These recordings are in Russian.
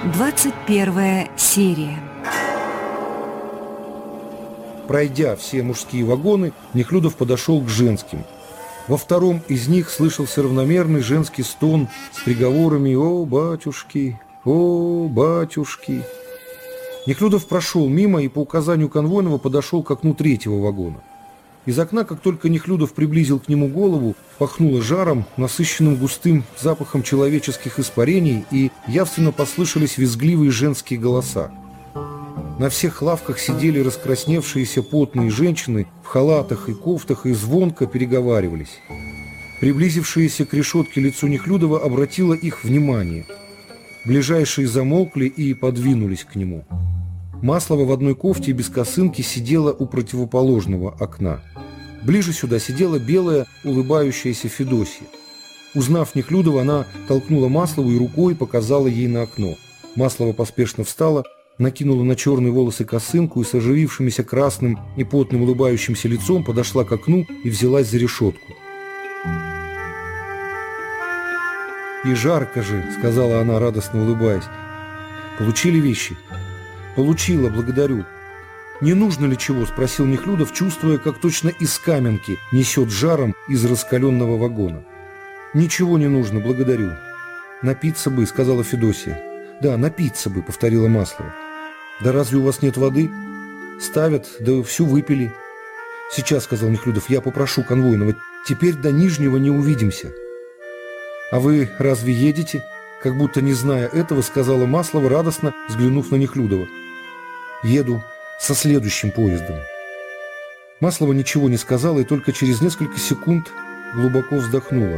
21 серия. Пройдя все мужские вагоны, Нехлюдов подошел к женским. Во втором из них слышался равномерный женский стон с приговорами «О, батюшки! О, батюшки!». Нехлюдов прошел мимо и по указанию конвойного подошел к окну третьего вагона. Из окна, как только Нехлюдов приблизил к нему голову, пахнуло жаром, насыщенным густым запахом человеческих испарений, и явственно послышались визгливые женские голоса. На всех лавках сидели раскрасневшиеся потные женщины в халатах и кофтах и звонко переговаривались. Приблизившееся к решетке лицо Нехлюдова обратило их внимание. Ближайшие замолкли и подвинулись к нему. Маслова в одной кофте и без косынки сидела у противоположного окна. Ближе сюда сидела белая, улыбающаяся Федосья. Узнав Нехлюдова, она толкнула Маслову и рукой показала ей на окно. Маслова поспешно встала, накинула на черные волосы косынку и с оживившимся красным и потным улыбающимся лицом подошла к окну и взялась за решетку. «И жарко же», — сказала она, радостно улыбаясь. «Получили вещи?» «Получила, благодарю». «Не нужно ли чего?» — спросил Нехлюдов, чувствуя, как точно из каменки несет жаром из раскаленного вагона. «Ничего не нужно, благодарю». «Напиться бы», — сказала Федосья. «Да, напиться бы», — повторила Маслова. «Да разве у вас нет воды?» «Ставят, да всю выпили». «Сейчас», — сказал Нехлюдов, — «я попрошу конвойного. Теперь до Нижнего не увидимся». «А вы разве едете?» Как будто не зная этого, сказала Маслова, радостно взглянув на Нехлюдова. «Еду со следующим поездом». Маслова ничего не сказала и только через несколько секунд глубоко вздохнула.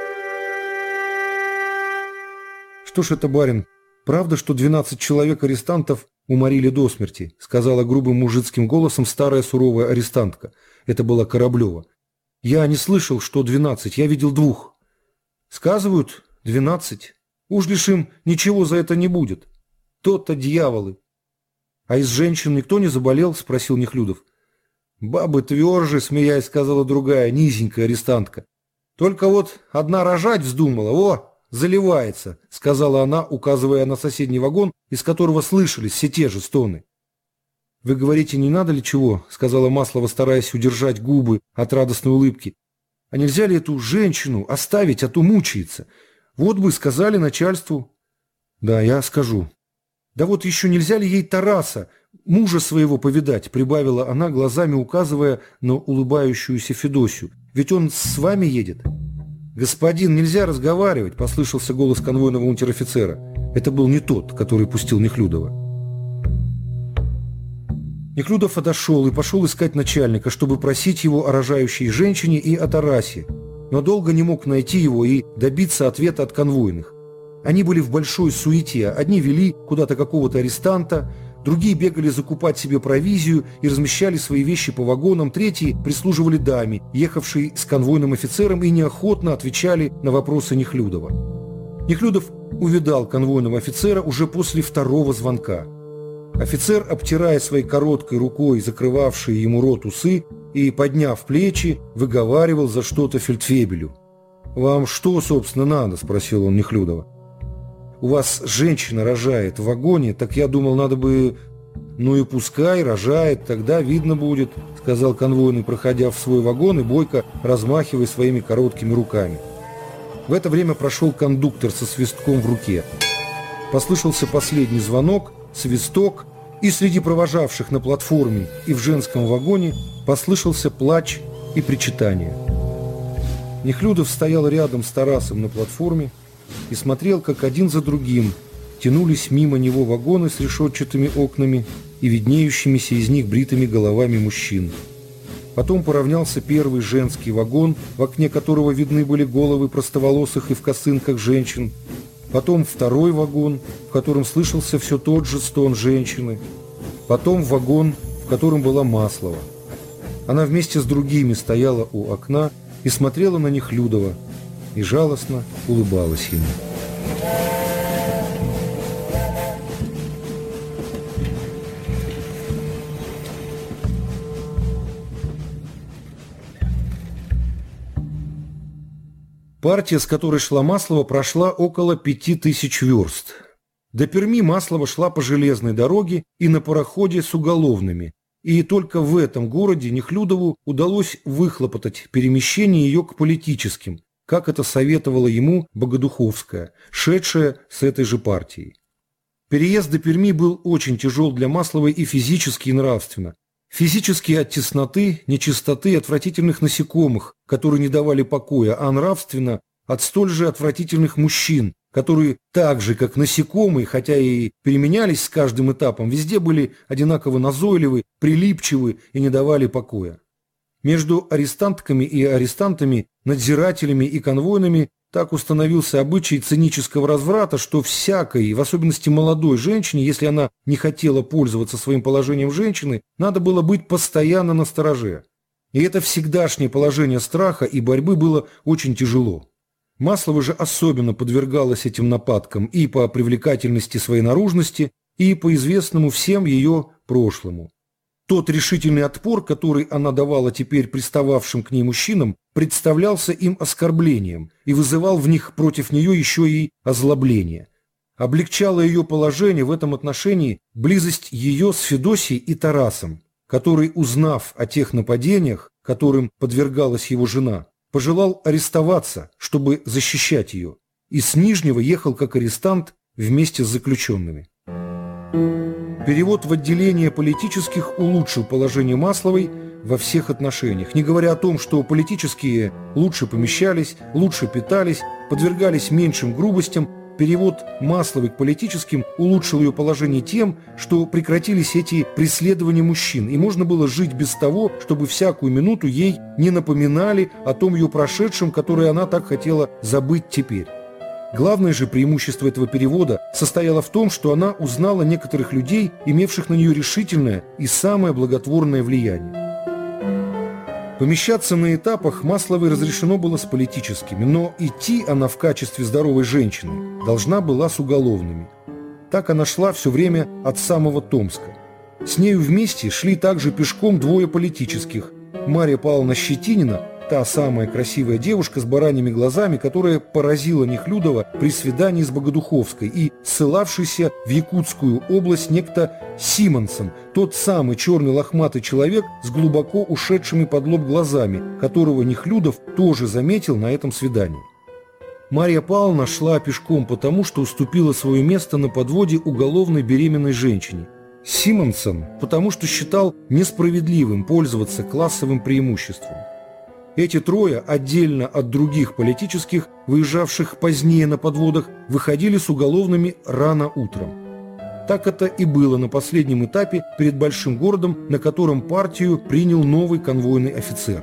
«Что ж это, барин, правда, что 12 человек арестантов уморили до смерти?» сказала грубым мужицким голосом старая суровая арестантка. Это была Кораблева. «Я не слышал, что 12, я видел 2. «Сказывают, 12. Уж лишь им ничего за это не будет. То-то дьяволы». «А из женщин никто не заболел?» – спросил Нехлюдов. «Бабы тверже», – смеясь, сказала другая, низенькая арестантка. «Только вот одна рожать вздумала. О, заливается», – сказала она, указывая на соседний вагон, из которого слышались все те же стоны. «Вы говорите, не надо ли чего?» – сказала Маслова, стараясь удержать губы от радостной улыбки. «А нельзя ли эту женщину оставить, а то мучается? Вот бы сказали начальству». «Да, я скажу». «Да вот еще нельзя ли ей Тараса, мужа своего, повидать?» прибавила она, глазами указывая на улыбающуюся Федосью. «Ведь он с вами едет». «Господин, нельзя разговаривать», – послышался голос конвойного унтер-офицера. Это был не тот, который пустил Нехлюдова. Нехлюдов отошел и пошел искать начальника, чтобы просить его о рожающей женщине и о Тарасе, но долго не мог найти его и добиться ответа от конвойных. Они были в большой суете, одни вели куда-то какого-то арестанта, другие бегали закупать себе провизию и размещали свои вещи по вагонам, третьи прислуживали даме, ехавшей с конвойным офицером, и неохотно отвечали на вопросы Нехлюдова. Нехлюдов увидал конвойного офицера уже после 2-го звонка. Офицер, обтирая своей короткой рукой закрывавшие ему рот усы и, подняв плечи, выговаривал за что-то фельдфебелю. «Вам что, собственно, надо?» – спросил он Нехлюдова. «У вас женщина рожает в вагоне, так я думал, надо бы...» «Ну и пускай рожает, тогда видно будет», – сказал конвойный, проходя в свой вагон и бойко размахивая своими короткими руками. В это время прошел кондуктор со свистком в руке. Послышался последний звонок, свисток, и среди провожавших на платформе и в женском вагоне послышался плач и причитание. Нехлюдов стоял рядом с Тарасом на платформе и смотрел, как один за другим тянулись мимо него вагоны с решетчатыми окнами и виднеющимися из них бритыми головами мужчин. Потом поравнялся первый женский вагон, в окне которого видны были головы простоволосых и в косынках женщин. Потом второй вагон, в котором слышался все тот же стон женщины. Потом вагон, в котором была Маслова. Она вместе с другими стояла у окна и смотрела на Нехлюдова и жалостно улыбалась ему. Партия, с которой шла Маслова, прошла около 5000 верст. До Перми Маслова шла по железной дороге и на пароходе с уголовными, и только в этом городе Нехлюдову удалось выхлопотать перемещение ее к политическим, как это советовала ему Богодуховская, шедшая с этой же партией. Переезд до Перми был очень тяжел для Масловой и физически, и нравственно. Физически от тесноты, нечистоты и отвратительных насекомых, которые не давали покоя, а нравственно от столь же отвратительных мужчин, которые так же, как насекомые, хотя и переменялись с каждым этапом, везде были одинаково назойливы, прилипчивы и не давали покоя. Между арестантками и арестантами, надзирателями и конвойными так установился обычай цинического разврата, что всякой, в особенности молодой женщине, если она не хотела пользоваться своим положением женщины, надо было быть постоянно настороже. И это всегдашнее положение страха и борьбы было очень тяжело. Маслова же особенно подвергалась этим нападкам и по привлекательности своей наружности, и по известному всем ее прошлому. Тот решительный отпор, который она давала теперь пристававшим к ней мужчинам, представлялся им оскорблением и вызывал в них против нее еще и озлобление. Облегчало ее положение в этом отношении близость ее с Федосией и Тарасом, который, узнав о тех нападениях, которым подвергалась его жена, пожелал арестоваться, чтобы защищать ее, и с Нижнего ехал как арестант вместе с заключенными. Перевод в отделение политических улучшил положение Масловой во всех отношениях, не говоря о том, что политические лучше помещались, лучше питались, подвергались меньшим грубостям. Перевод Масловой к политическим улучшил ее положение тем, что прекратились эти преследования мужчин, и можно было жить без того, чтобы всякую минуту ей не напоминали о том ее прошедшем, которое она так хотела забыть теперь. Главное же преимущество этого перевода состояло в том, что она узнала некоторых людей, имевших на нее решительное и самое благотворное влияние. Помещаться на этапах Масловой разрешено было с политическими, но идти она в качестве здоровой женщины должна была с уголовными. Так она шла все время от самого Томска. С нею вместе шли также пешком двое политических – Марья Павловна Щетинина, та самая красивая девушка с бараньими глазами, которая поразила Нехлюдова при свидании с Богодуховской, и ссылавшийся в Якутскую область некто Симонсон, тот самый черный лохматый человек с глубоко ушедшими под лоб глазами, которого Нехлюдов тоже заметил на этом свидании. Марья Павловна шла пешком потому, что уступила свое место на подводе уголовной беременной женщине. Симонсон потому, что считал несправедливым пользоваться классовым преимуществом. Эти трое, отдельно от других политических, выезжавших позднее на подводах, выходили с уголовными рано утром. Так это и было на последнем этапе перед большим городом, на котором партию принял новый конвойный офицер.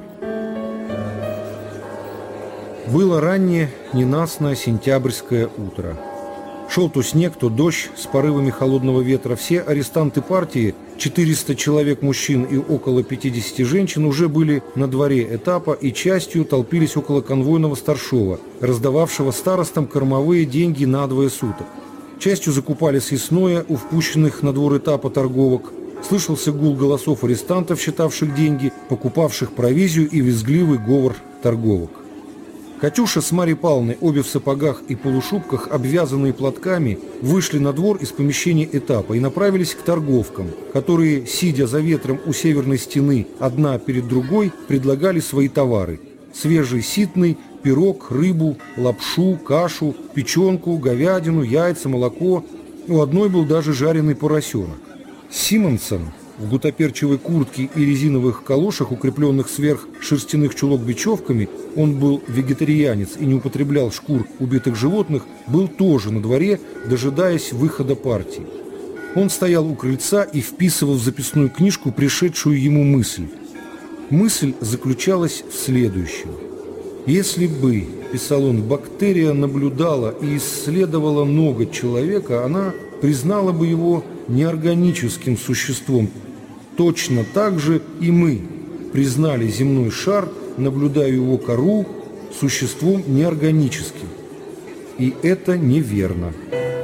Было раннее, ненастное сентябрьское утро. Шел то снег, то дождь с порывами холодного ветра. Все арестанты партии, 400 человек мужчин и около 50 женщин, уже были на дворе этапа и частью толпились около конвойного старшова, раздававшего старостам кормовые деньги на двое суток. Частью закупали съестное у впущенных на двор этапа торговок. Слышался гул голосов арестантов, считавших деньги, покупавших провизию, и визгливый говор торговок. Катюша с Марьей Павловной, обе в сапогах и полушубках, обвязанные платками, вышли на двор из помещения этапа и направились к торговкам, которые, сидя за ветром у северной стены одна перед другой, предлагали свои товары – свежий ситный, пирог, рыбу, лапшу, кашу, печенку, говядину, яйца, молоко. У одной был даже жареный поросенок. Симонсон в гутоперчивой куртке и резиновых калошах, укрепленных сверх шерстяных чулок бечевками, он был вегетарианец и не употреблял шкур убитых животных, был тоже на дворе, дожидаясь выхода партии. Он стоял у крыльца и вписывал в записную книжку пришедшую ему мысль. Мысль заключалась в следующем. «Если бы, – писал он, – бактерия наблюдала и исследовала ноготь человека, она признала бы его неорганическим существом. Точно так же и мы признали земной шар, наблюдая его кору, существом неорганическим. И это неверно».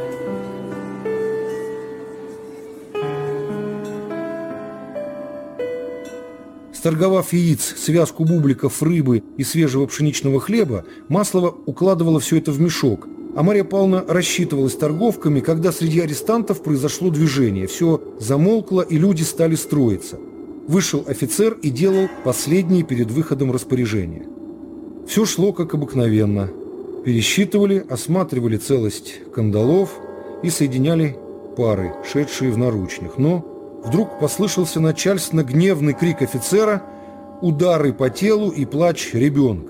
Сторговав яиц, связку бубликов, рыбы и свежего пшеничного хлеба, Маслова укладывала все это в мешок, А Марья Павловна рассчитывалась торговками, когда среди арестантов произошло движение. Все замолкло, и люди стали строиться. Вышел офицер и делал последние перед выходом распоряжения. Все шло как обыкновенно. Пересчитывали, осматривали целость кандалов и соединяли пары, шедшие в наручных. Но вдруг послышался начальственно гневный крик офицера, удары по телу и плач ребенка.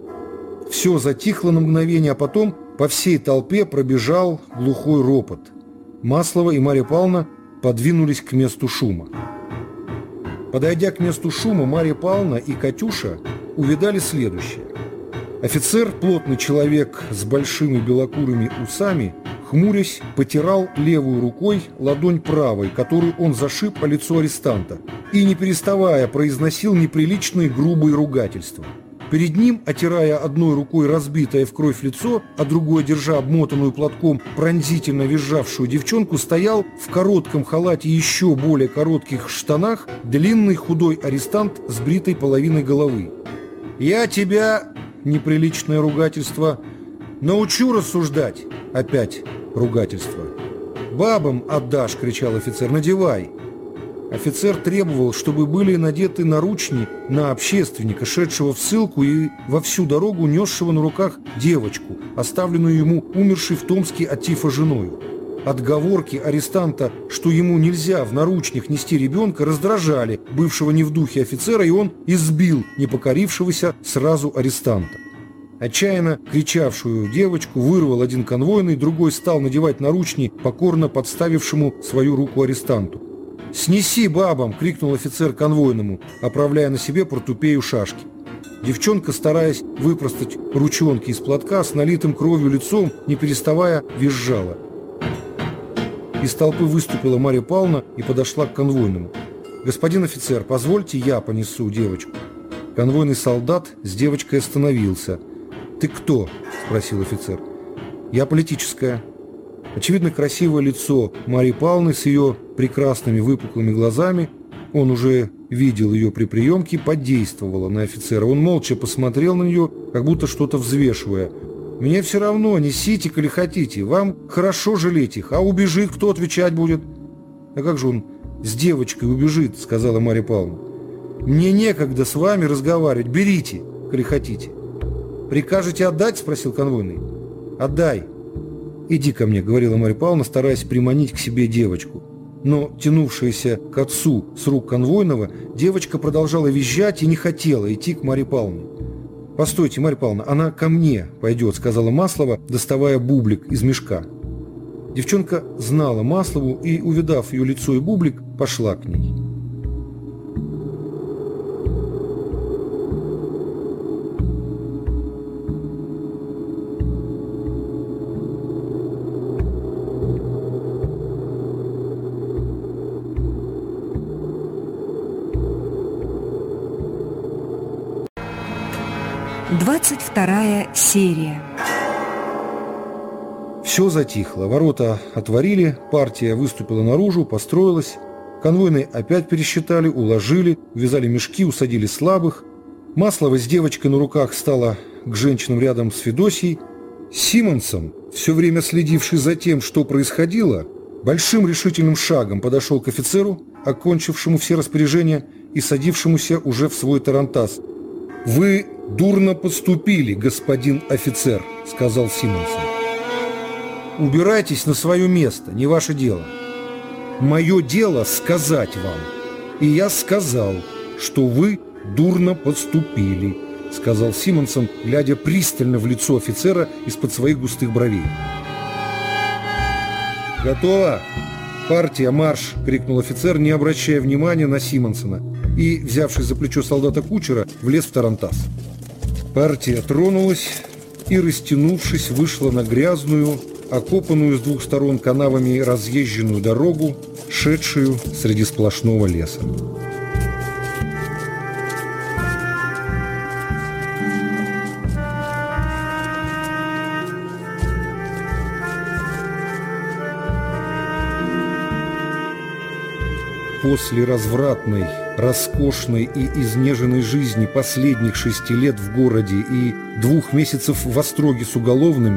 Все затихло на мгновение, а потом по всей толпе пробежал глухой ропот. Маслова и Марья Павловна подвинулись к месту шума. Подойдя к месту шума, Марья Павловна и Катюша увидали следующее. Офицер, плотный человек с большими белокурыми усами, хмурясь, потирал левой рукой ладонь правой, которую он зашиб о лицо арестанта, и, не переставая, произносил неприличные грубые ругательства. Перед ним, отирая одной рукой разбитое в кровь лицо, а другой, держа обмотанную платком пронзительно визжавшую девчонку, стоял в коротком халате и еще более коротких штанах длинный худой арестант с бритой половиной головы. «Я тебя...» — неприличное ругательство. «Научу рассуждать!» — опять ругательство. «Бабам отдашь!» — кричал офицер. «Надевай!» Офицер требовал, чтобы были надеты наручни на общественника, шедшего в ссылку и во всю дорогу несшего на руках девочку, оставленную ему умершей в Томске от тифа женою. Отговорки арестанта, что ему нельзя в наручниках нести ребенка, раздражали бывшего не в духе офицера, и он избил непокорившегося сразу арестанта. Отчаянно кричавшую девочку вырвал один конвойный, другой стал надевать наручни покорно подставившему свою руку арестанту. «Снеси бабам!» — крикнул офицер конвойному, оправляя на себе портупею шашки. Девчонка, стараясь выпростать ручонки из платка, с налитым кровью лицом, не переставая, визжала. Из толпы выступила Марья Павловна и подошла к конвойному. «Господин офицер, позвольте, я понесу девочку». Конвойный солдат с девочкой остановился. «Ты кто?» — спросил офицер. «Я политическая». Очевидно, красивое лицо Марьи Павловны с ее прекрасными выпуклыми глазами, он уже видел ее при приемке, подействовало на офицера. Он молча посмотрел на нее, как будто что-то взвешивая. «Мне все равно, несите, коли хотите. Вам хорошо жалеть их, а убежит, кто отвечать будет?» «А как же он с девочкой убежит?» — сказала Марья Павловна. «Мне некогда с вами разговаривать. Берите, коли хотите». «Прикажете отдать?» — спросил конвойный. «Отдай». «Иди ко мне», — говорила Марья Павловна, стараясь приманить к себе девочку. Но, тянувшаяся к отцу с рук конвойного, девочка продолжала визжать и не хотела идти к Марье Павловне. «Постойте, Марья Павловна, она ко мне пойдет», — сказала Маслова, доставая бублик из мешка. Девчонка знала Маслову и, увидав ее лицо и бублик, пошла к ней. Двадцать вторая серия. Все затихло, ворота отворили, партия выступила наружу, построилась. Конвойные опять пересчитали, уложили, увязали мешки, усадили слабых. Маслова с девочкой на руках стала к женщинам рядом с Федосией. Симонсон, все время следивший за тем, что происходило, большим решительным шагом подошел к офицеру, окончившему все распоряжения и садившемуся уже в свой тарантас. «Вы дурно поступили, господин офицер», — сказал Симонсон. «Убирайтесь на свое место, не ваше дело. Мое дело сказать вам. И я сказал, что вы дурно поступили», — сказал Симонсон, глядя пристально в лицо офицера из-под своих густых бровей. «Готово? Партия, марш!» — крикнул офицер, не обращая внимания на Симонсона, и, взявшись за плечо солдата-кучера, влез в тарантас. Партия тронулась и, растянувшись, вышла на грязную, окопанную с двух сторон канавами разъезженную дорогу, шедшую среди сплошного леса. После развратной, роскошной и изнеженной жизни последних 6 лет в городе и 2 месяцев в остроге с уголовными,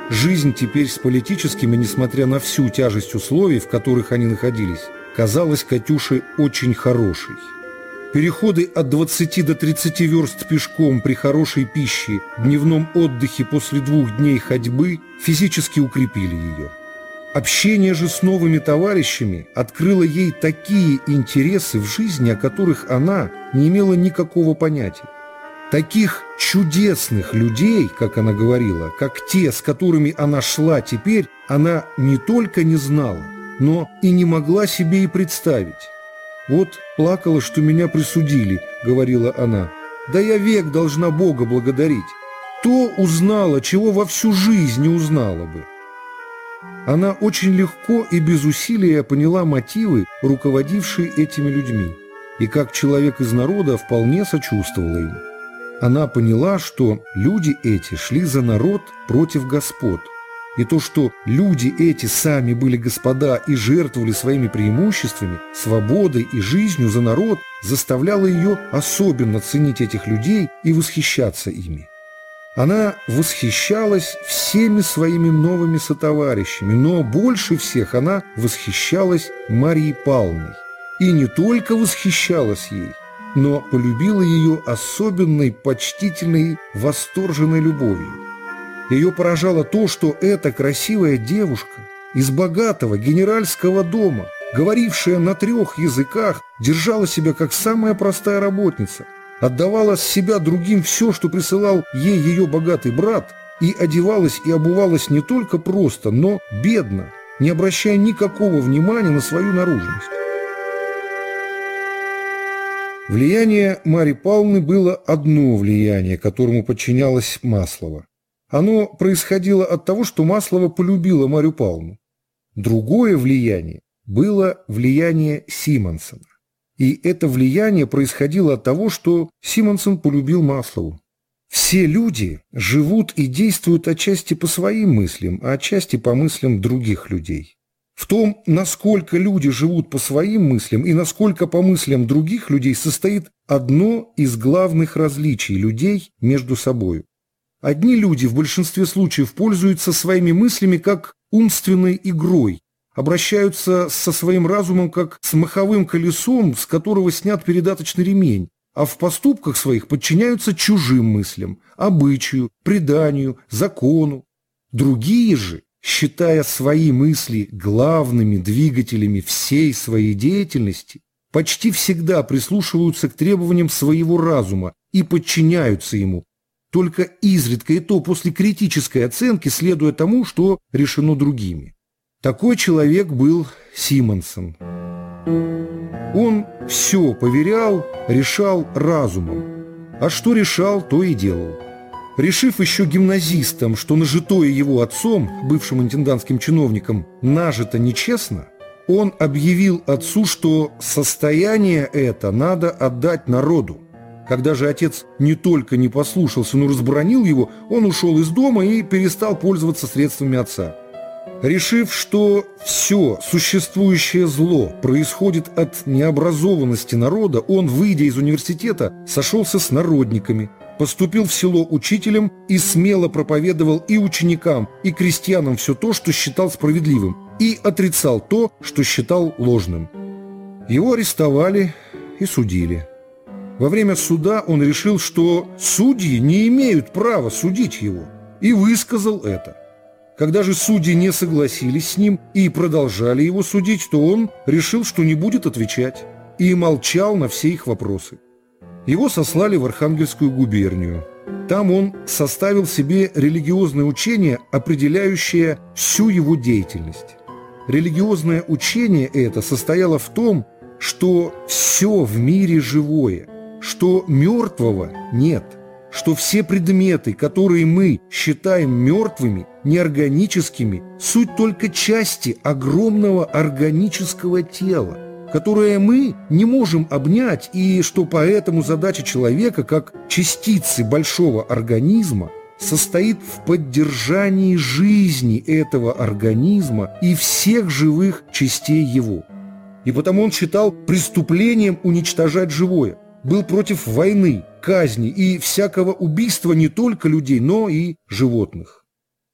жизнь теперь с политическими, несмотря на всю тяжесть условий, в которых они находились, казалась Катюше очень хорошей. Переходы от 20 до 30 верст пешком при хорошей пище, дневном отдыхе после 2 дней ходьбы физически укрепили ее. Общение же с новыми товарищами открыло ей такие интересы в жизни, о которых она не имела никакого понятия. Таких чудесных людей, как она говорила, как те, с которыми она шла теперь, она не только не знала, но и не могла себе и представить. «Вот плакала, что меня присудили», — говорила она. «Да я век должна Бога благодарить. То узнала, чего во всю жизнь не узнала бы». Она очень легко и без усилия поняла мотивы, руководившие этими людьми, и как человек из народа вполне сочувствовала им. Она поняла, что люди эти шли за народ против господ, и то, что люди эти сами были господа и жертвовали своими преимуществами, свободой и жизнью за народ, заставляло ее особенно ценить этих людей и восхищаться ими. Она восхищалась всеми своими новыми сотоварищами, но больше всех она восхищалась Марьей Павловной. И не только восхищалась ей, но полюбила ее особенной, почтительной, восторженной любовью. Ее поражало то, что эта красивая девушка из богатого генеральского дома, говорившая на 3 языках, держала себя как самая простая работница, отдавала с себя другим все, что присылал ей ее богатый брат, и одевалась и обувалась не только просто, но бедно, не обращая никакого внимания на свою наружность. Влияние Марьи Павловны было одно влияние, которому подчинялась Маслова. Оно происходило от того, что Маслова полюбила Марью Павловну. Другое влияние было влияние Симонсона. И это влияние происходило от того, что Симонсон полюбил Маслову. Все люди живут и действуют отчасти по своим мыслям, а отчасти по мыслям других людей. В том, насколько люди живут по своим мыслям и насколько по мыслям других людей, состоит одно из главных различий людей между собой. Одни люди в большинстве случаев пользуются своими мыслями как умственной игрой, обращаются со своим разумом как с маховым колесом, с которого снят передаточный ремень, а в поступках своих подчиняются чужим мыслям, обычаю, преданию, закону. Другие же, считая свои мысли главными двигателями всей своей деятельности, почти всегда прислушиваются к требованиям своего разума и подчиняются ему, только изредка и то после критической оценки, следуя тому, что решено другими. Такой человек был Симонсон. Он все поверял, решал разумом, а что решал, то и делал. Решив еще гимназистом, что нажитое его отцом, бывшим интендантским чиновником, нажито нечестно, он объявил отцу, что состояние это надо отдать народу. Когда же отец не только не послушался, но разбранил его, он ушел из дома и перестал пользоваться средствами отца. Решив, что все существующее зло происходит от необразованности народа, он, выйдя из университета, сошелся с народниками, поступил в село учителем и смело проповедовал и ученикам, и крестьянам все то, что считал справедливым, и отрицал то, что считал ложным. Его арестовали и судили. Во время суда он решил, что судьи не имеют права судить его, и высказал это. Когда же судьи не согласились с ним и продолжали его судить, то он решил, что не будет отвечать, и молчал на все их вопросы. Его сослали в Архангельскую губернию. Там он составил себе религиозное учение, определяющее всю его деятельность. Религиозное учение это состояло в том, что все в мире живое, что мертвого нет, что все предметы, которые мы считаем мертвыми, неорганическими, суть только части огромного органического тела, которое мы не можем обнять, и что поэтому задача человека, как частицы большого организма, состоит в поддержании жизни этого организма и всех живых частей его. И потому он считал преступлением уничтожать живое, был против войны, казни и всякого убийства не только людей, но и животных.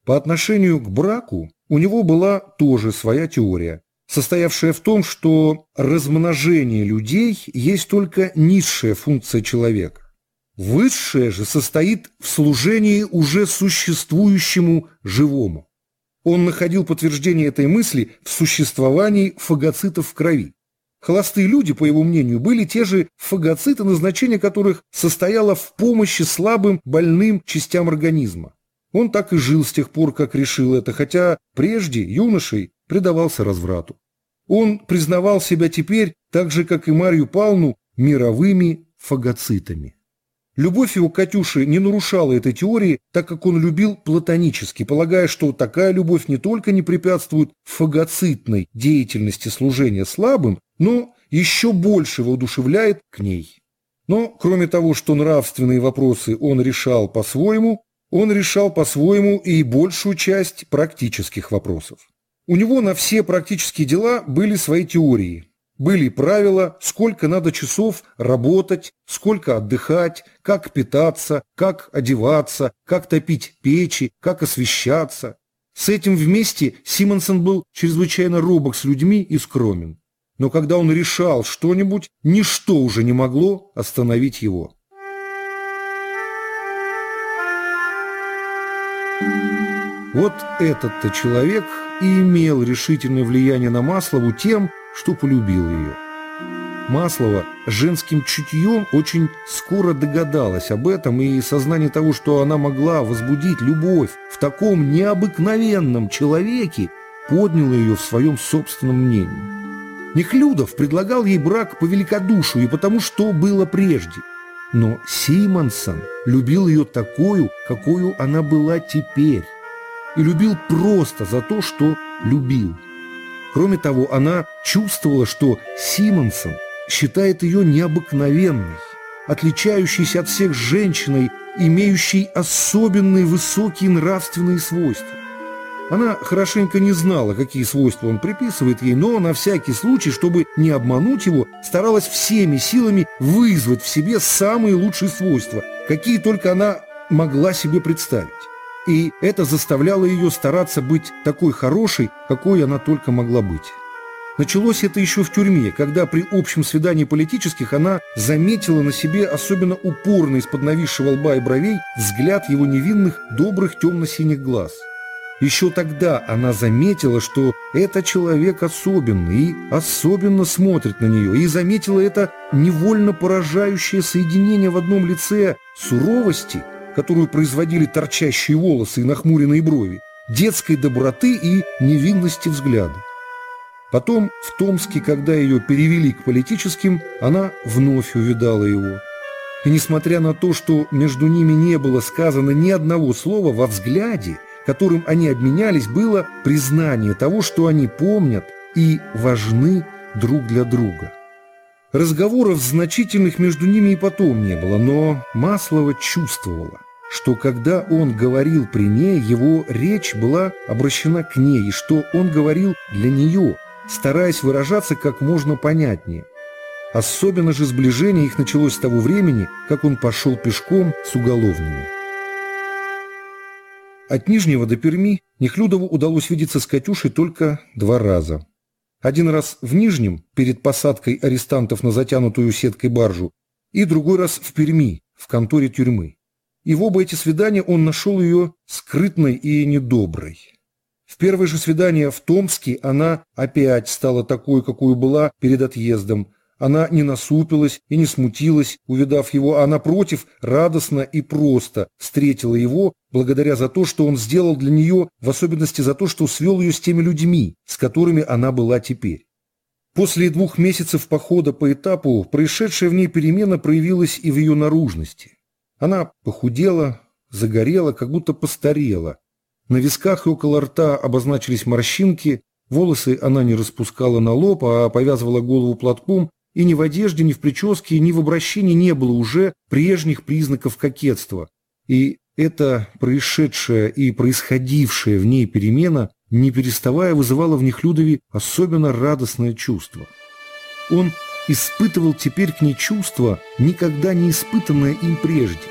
По отношению к браку у него была тоже своя теория, состоявшая в том, что размножение людей есть только низшая функция человека. Высшая же состоит в служении уже существующему живому. Он находил подтверждение этой мысли в существовании фагоцитов в крови. Холостые люди, по его мнению, были те же фагоциты, назначение которых состояло в помощи слабым, больным частям организма. Он так и жил с тех пор, как решил это, хотя прежде, юношей, предавался разврату. Он признавал себя теперь, так же, как и Марью Павловну, мировыми фагоцитами. Любовь его к Катюше не нарушала этой теории, так как он любил платонически, полагая, что такая любовь не только не препятствует фагоцитной деятельности служения слабым, но еще больше воодушевляет к ней. Но, кроме того, что нравственные вопросы он решал по-своему и большую часть практических вопросов. У него на все практические дела были свои теории. Были правила, сколько надо часов работать, сколько отдыхать, как питаться, как одеваться, как топить печи, как освещаться. С этим вместе Симонсон был чрезвычайно робок с людьми и скромен. Но когда он решал что-нибудь, ничто уже не могло остановить его. Вот этот-то человек и имел решительное влияние на Маслову тем, что полюбил ее. Маслова женским чутьем очень скоро догадалась об этом, и сознание того, что она могла возбудить любовь в таком необыкновенном человеке, подняло ее в своем собственном мнении. Нехлюдов предлагал ей брак по великодушию и потому, что было прежде. Но Симонсон любил ее такою, какую она была теперь, и любил просто за то, что любил. Кроме того, она чувствовала, что Симонсон считает ее необыкновенной, отличающейся от всех женщиной, имеющей особенные высокие нравственные свойства. Она хорошенько не знала, какие свойства он приписывает ей, но на всякий случай, чтобы не обмануть его, старалась всеми силами вызвать в себе самые лучшие свойства, какие только она могла себе представить. И это заставляло ее стараться быть такой хорошей, какой она только могла быть. Началось это еще в тюрьме, когда при общем свидании политических она заметила на себе особенно упорно из-под нависшего лба и бровей взгляд его невинных, добрых темно-синих глаз. Еще тогда она заметила, что это человек особенный и особенно смотрит на нее, и заметила это невольно поражающее соединение в одном лице суровости, которую производили торчащие волосы и нахмуренные брови, детской доброты и невинности взгляда. Потом, в Томске, когда ее перевели к политическим, она вновь увидала его. И несмотря на то, что между ними не было сказано ни одного слова, во взгляде, которым они обменялись, было признание того, что они помнят и важны друг для друга. Разговоров значительных между ними и потом не было, но Маслова чувствовала, что когда он говорил при ней, его речь была обращена к ней, и что он говорил для нее, стараясь выражаться как можно понятнее. Особенно же сближение их началось с того времени, как он пошел пешком с уголовными. От Нижнего до Перми Нехлюдову удалось видеться с Катюшей только 2 раза. Один раз в Нижнем, перед посадкой арестантов на затянутую сеткой баржу, и другой раз в Перми, в конторе тюрьмы. И в оба эти свидания он нашел ее скрытной и недоброй. В первое же свидание в Томске она опять стала такой, какой была перед отъездом. Она не насупилась и не смутилась, увидав его, а напротив, радостно и просто встретила его, благодаря за то, что он сделал для нее, в особенности за то, что свел ее с теми людьми, с которыми она была теперь. После 2 месяцев похода по этапу происшедшая в ней перемена проявилась и в ее наружности. Она похудела, загорела, как будто постарела. На висках и около рта обозначились морщинки, волосы она не распускала на лоб, а повязывала голову платком, и ни в одежде, ни в прическе, ни в обращении не было уже прежних признаков кокетства. И эта происшедшая и происходившая в ней перемена, не переставая, вызывала в Нехлюдове особенно радостное чувство. Он испытывал теперь к ней чувство, никогда не испытанное им прежде.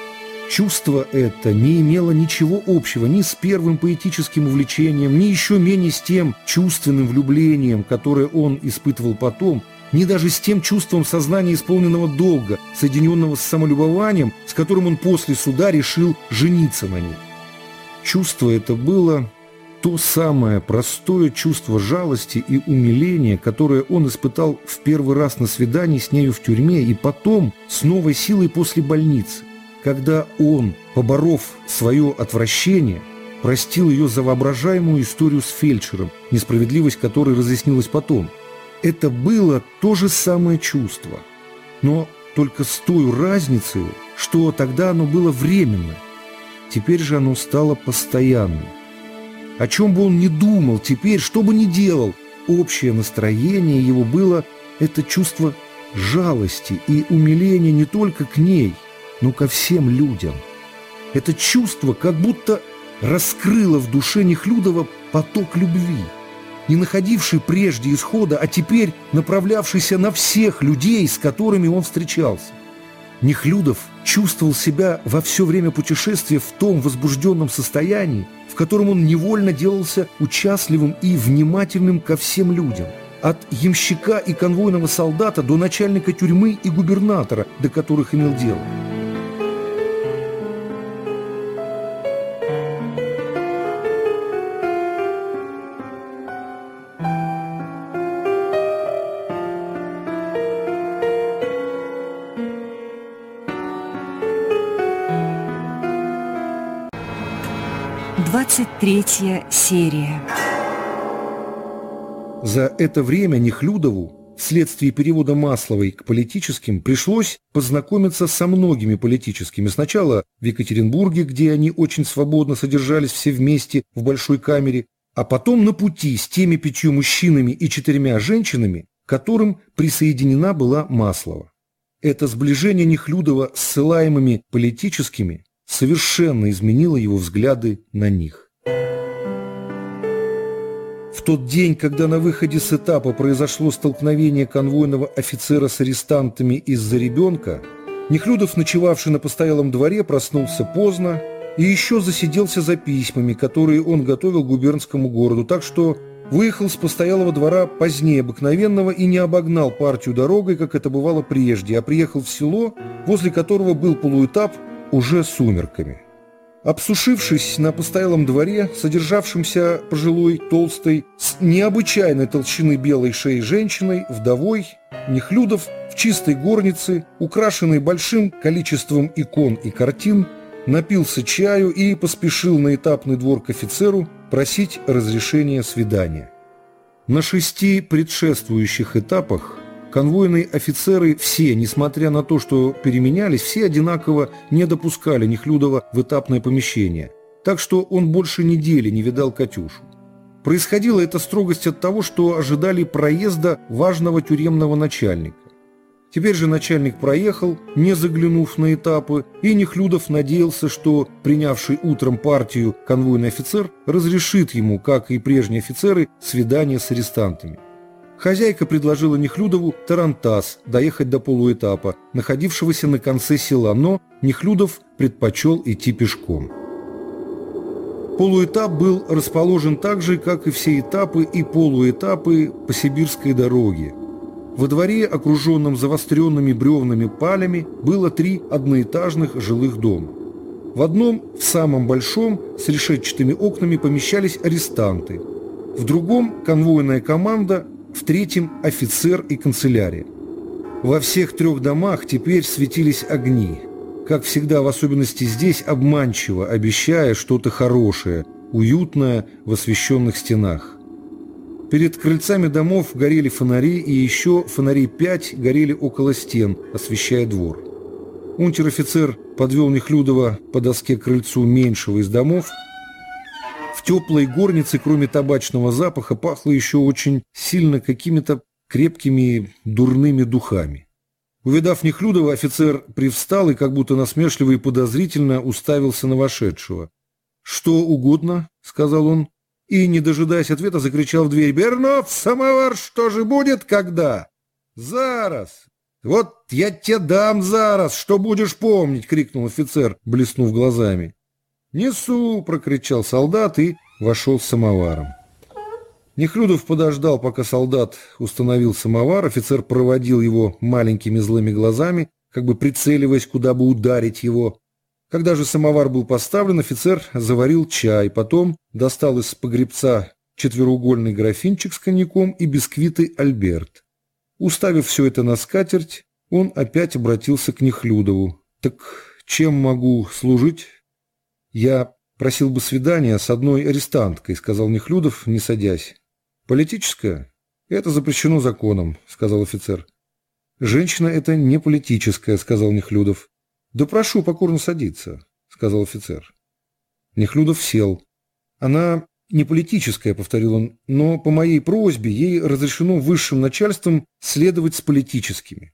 Чувство это не имело ничего общего ни с первым поэтическим увлечением, ни еще менее с тем чувственным влюблением, которое он испытывал потом, ни даже с тем чувством сознания исполненного долга, соединенного с самолюбованием, с которым он после суда решил жениться на ней. Чувство это было то самое простое чувство жалости и умиления, которое он испытал в первый раз на свидании с нею в тюрьме и потом с новой силой после больницы, когда он, поборов свое отвращение, простил ее за воображаемую историю с фельдшером, несправедливость которой разъяснилась потом. Это было то же самое чувство, но только с той разницей, что тогда оно было временным. Теперь же оно стало постоянным. О чем бы он ни думал теперь, что бы ни делал, общее настроение его было это чувство жалости и умиления не только к ней, но ко всем людям. Это чувство как будто раскрыло в душе Нехлюдова поток любви, не находивший прежде исхода, а теперь направлявшийся на всех людей, с которыми он встречался. Нехлюдов чувствовал себя во все время путешествия в том возбужденном состоянии, в котором он невольно делался участливым и внимательным ко всем людям, от ямщика и конвойного солдата до начальника тюрьмы и губернатора, до которых имел дело. Двадцать третья серия. За это время Нехлюдову, вследствие перевода Масловой к политическим, пришлось познакомиться со многими политическими. Сначала в Екатеринбурге, где они очень свободно содержались все вместе в большой камере, а потом на пути с теми 5 мужчинами и 4 женщинами, к которым присоединена была Маслова. Это сближение Нехлюдова с ссылаемыми политическими совершенно изменило его взгляды на них. В тот день, когда на выходе с этапа произошло столкновение конвойного офицера с арестантами из-за ребенка, Нехлюдов, ночевавший на постоялом дворе, проснулся поздно и еще засиделся за письмами, которые он готовил губернскому городу, так что выехал с постоялого двора позднее обыкновенного и не обогнал партию дорогой, как это бывало прежде, а приехал в село, возле которого был полуэтап, уже сумерками. Обсушившись на постоялом дворе, содержавшемся пожилой, толстой, с необычайной толщины белой шеи женщиной, вдовой, Нехлюдов в чистой горнице, украшенной большим количеством икон и картин, напился чаю и поспешил на этапный двор к офицеру просить разрешения свидания. На 6 предшествующих этапах конвойные офицеры все, несмотря на то, что переменялись, все одинаково не допускали Нехлюдова в этапное помещение, так что он больше недели не видал Катюшу. Происходила эта строгость от того, что ожидали проезда важного тюремного начальника. Теперь же начальник проехал, не заглянув на этапы, и Нехлюдов надеялся, что принявший утром партию конвойный офицер разрешит ему, как и прежние офицеры, свидание с арестантами. Хозяйка предложила Нехлюдову тарантас доехать до полуэтапа, находившегося на конце села, но Нехлюдов предпочел идти пешком. Полуэтап был расположен так же, как и все этапы и полуэтапы по сибирской дороге. Во дворе, окруженном заостренными бревнами палями, было 3 одноэтажных жилых дома. В одном, в самом большом, с решетчатыми окнами помещались арестанты, в другом – конвойная команда, в третьем – офицер и канцелярия. Во всех 3 домах теперь светились огни, как всегда, в особенности здесь, обманчиво, обещая что-то хорошее, уютное в освещенных стенах. Перед крыльцами домов горели фонари, и еще фонарей 5 горели около стен, освещая двор. Унтер-офицер подвел Нехлюдова по доске к крыльцу меньшего из домов. В теплой горнице, кроме табачного запаха, пахло еще очень сильно какими-то крепкими дурными духами. Увидав Нехлюдова, офицер привстал и, как будто насмешливо и подозрительно, уставился на вошедшего. «Что угодно», — сказал он, и, не дожидаясь ответа, закричал в дверь: «Бернов, самовар, что же будет, когда?» «Зараз! «Вот я тебе дам зараз, что будешь помнить!» — крикнул офицер, блеснув глазами. «Несу!» — прокричал солдат и вошел с самоваром. Нехлюдов подождал, пока солдат установил самовар. Офицер проводил его маленькими злыми глазами, как бы прицеливаясь, куда бы ударить его. Когда же самовар был поставлен, офицер заварил чай, потом достал из погребца четвероугольный графинчик с коньяком и бисквиты «Альберт». Уставив все это на скатерть, он опять обратился к Нехлюдову. «Так чем могу служить?» «Я просил бы свидания с одной арестанткой», — сказал Нехлюдов, не садясь. «Политическое? Это запрещено законом», — сказал офицер. «Женщина — это не политическая», — сказал Нехлюдов. «Да прошу покорно садиться», — сказал офицер. Нехлюдов сел. «Она не политическая», — повторил он, — «но по моей просьбе ей разрешено высшим начальством следовать с политическими».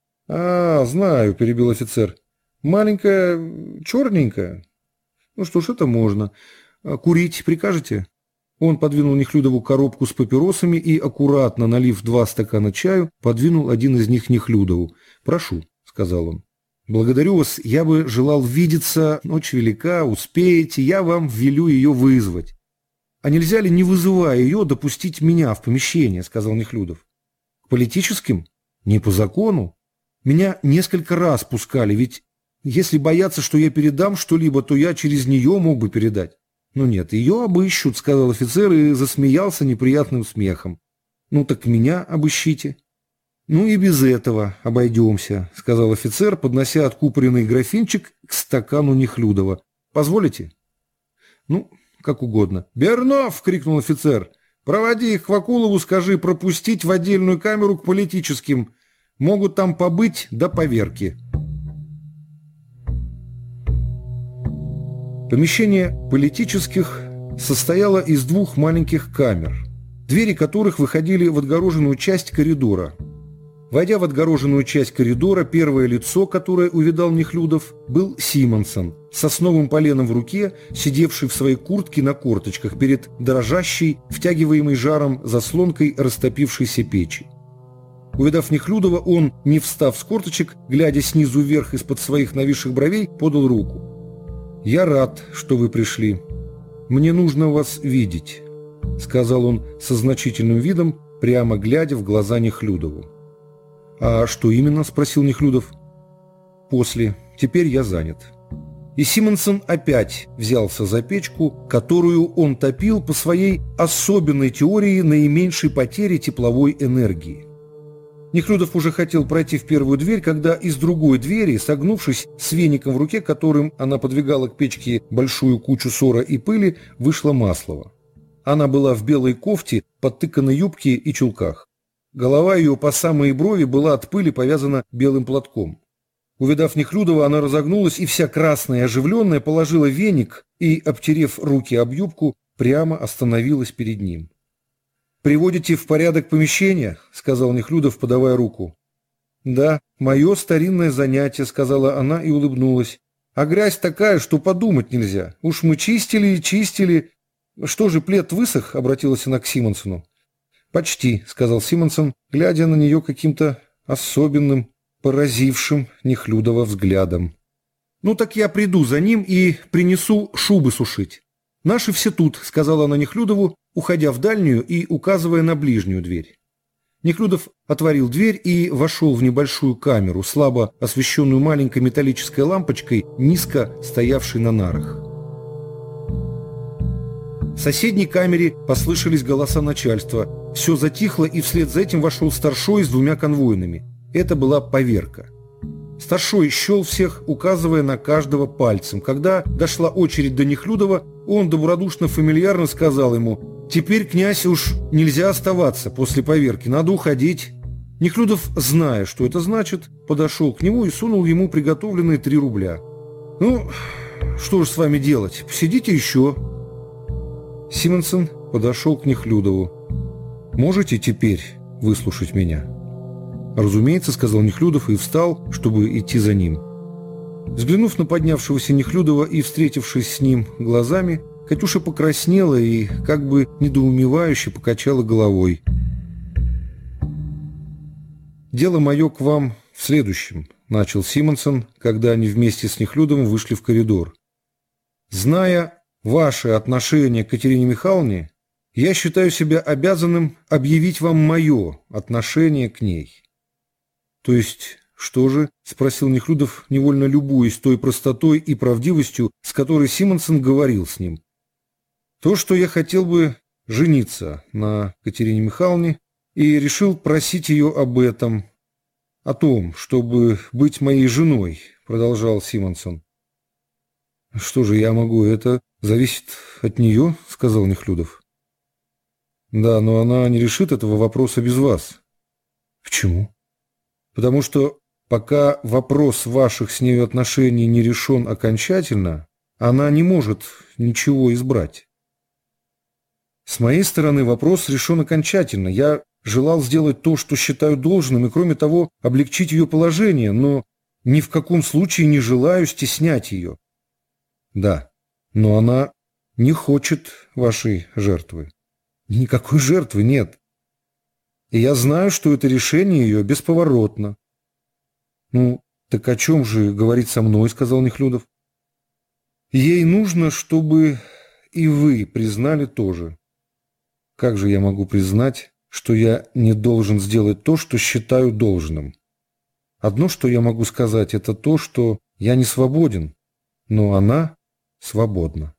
«А, знаю», — перебил офицер. «Маленькая, черненькая? Ну что ж, это можно. Курить прикажете?» Он подвинул Нехлюдову коробку с папиросами и, аккуратно налив 2 стакана чаю, подвинул один из них Нехлюдову. «Прошу», — сказал он. «Благодарю вас, я бы желал видеться, ночь велика, успеете, я вам велю ее вызвать». «А нельзя ли, не вызывая ее, допустить меня в помещение?» — сказал Нехлюдов. «К политическим? Не по закону. Меня несколько раз пускали, ведь если боятся, что я передам что-либо, то я через нее мог бы передать». «Ну нет, ее обыщут», — сказал офицер и засмеялся неприятным смехом. «Ну так меня обыщите». «Ну и без этого обойдемся», — сказал офицер, поднося откупоренный графинчик к стакану Нехлюдова. «Позволите?» «Ну, как угодно». «Бернов!» — крикнул офицер. «Проводи их к Вакулову, скажи пропустить в отдельную камеру к политическим. Могут там побыть до поверки». Помещение политических состояло из 2 маленьких камер, двери которых выходили в отгороженную часть коридора. Войдя в отгороженную часть коридора, первое лицо, которое увидал Нехлюдов, был Симонсон, с сосновым поленом в руке, сидевший в своей куртке на корточках перед дрожащей, втягиваемой жаром заслонкой растопившейся печи. Увидав Нехлюдова, он, не встав с корточек, глядя снизу вверх из-под своих нависших бровей, подал руку. «Я рад, что вы пришли. Мне нужно вас видеть», — сказал он со значительным видом, прямо глядя в глаза Нехлюдову. «А что именно?» — спросил Нехлюдов. «После. Теперь я занят». И Симонсон опять взялся за печку, которую он топил по своей особенной теории наименьшей потери тепловой энергии. Нехлюдов уже хотел пройти в первую дверь, когда из другой двери, согнувшись с веником в руке, которым она подвигала к печке большую кучу сора и пыли, вышла Маслова. Она была в белой кофте, подтыканной юбке и чулках. Голова ее по самые брови была от пыли повязана белым платком. Увидав Нехлюдова, она разогнулась и вся красная и оживленная положила веник и, обтерев руки об юбку, прямо остановилась перед ним. «Приводите в порядок помещение?» — сказал Нехлюдов, подавая руку. «Да, мое старинное занятие», — сказала она и улыбнулась. «А грязь такая, что подумать нельзя. Уж мы чистили и чистили. Что же, плед высох?» — обратилась она к Симонсону. «Почти», — сказал Симонсон, глядя на нее каким-то особенным, поразившим Нехлюдова взглядом. «Ну так я приду за ним и принесу шубы сушить». «Наши все тут», — сказала она Нехлюдову, уходя в дальнюю и указывая на ближнюю дверь. Нехлюдов отворил дверь и вошел в небольшую камеру, слабо освещенную маленькой металлической лампочкой, низко стоявшей на нарах. В соседней камере послышались голоса начальства. Все затихло, и вслед за этим вошел старшой с 2 конвойными. Это была поверка. Старшой счел всех, указывая на каждого пальцем. Когда дошла очередь до Нехлюдова, он добродушно-фамильярно сказал ему: «Теперь, князь, уж нельзя оставаться после поверки, надо уходить». Нехлюдов, зная, что это значит, подошел к нему и сунул ему приготовленные 3 рубля. «Ну, что ж с вами делать? Посидите еще». Симонсон подошел к Нехлюдову. «Можете теперь выслушать меня?» «Разумеется», — сказал Нехлюдов и встал, чтобы идти за ним. Взглянув на поднявшегося Нехлюдова и встретившись с ним глазами, Катюша покраснела и как бы недоумевающе покачала головой. «Дело мое к вам в следующем, начал Симонсон, когда они вместе с Нехлюдовым вышли в коридор. Зная ваше отношение к Катерине Михайловне, я считаю себя обязанным объявить вам мое отношение к ней. То есть, что же? Спросил Нехлюдов, невольно любуясь той простотой и правдивостью, с которой Симонсон говорил с ним. То, что я хотел бы жениться на Катерине Михайловне и решил просить ее об этом, о том, чтобы быть моей женой, продолжал Симонсон. Что же я могу, это зависит от нее, сказал Нехлюдов. Да, но она не решит этого вопроса без вас. Почему? Потому что пока вопрос ваших с нею отношений не решен окончательно, она не может ничего избрать. С моей стороны вопрос решен окончательно. Я желал сделать то, что считаю должным, и, кроме того, облегчить ее положение, но ни в каком случае не желаю стеснять ее. Да, но она не хочет вашей жертвы. Никакой жертвы нет. И я знаю, что это решение ее бесповоротно. Ну, так о чем же говорить со мной, сказал Нехлюдов. Ей нужно, чтобы и вы признали тоже. Как же я могу признать, что я не должен сделать то, что считаю должным? Одно, что я могу сказать, это то, что я не свободен, но она свободна.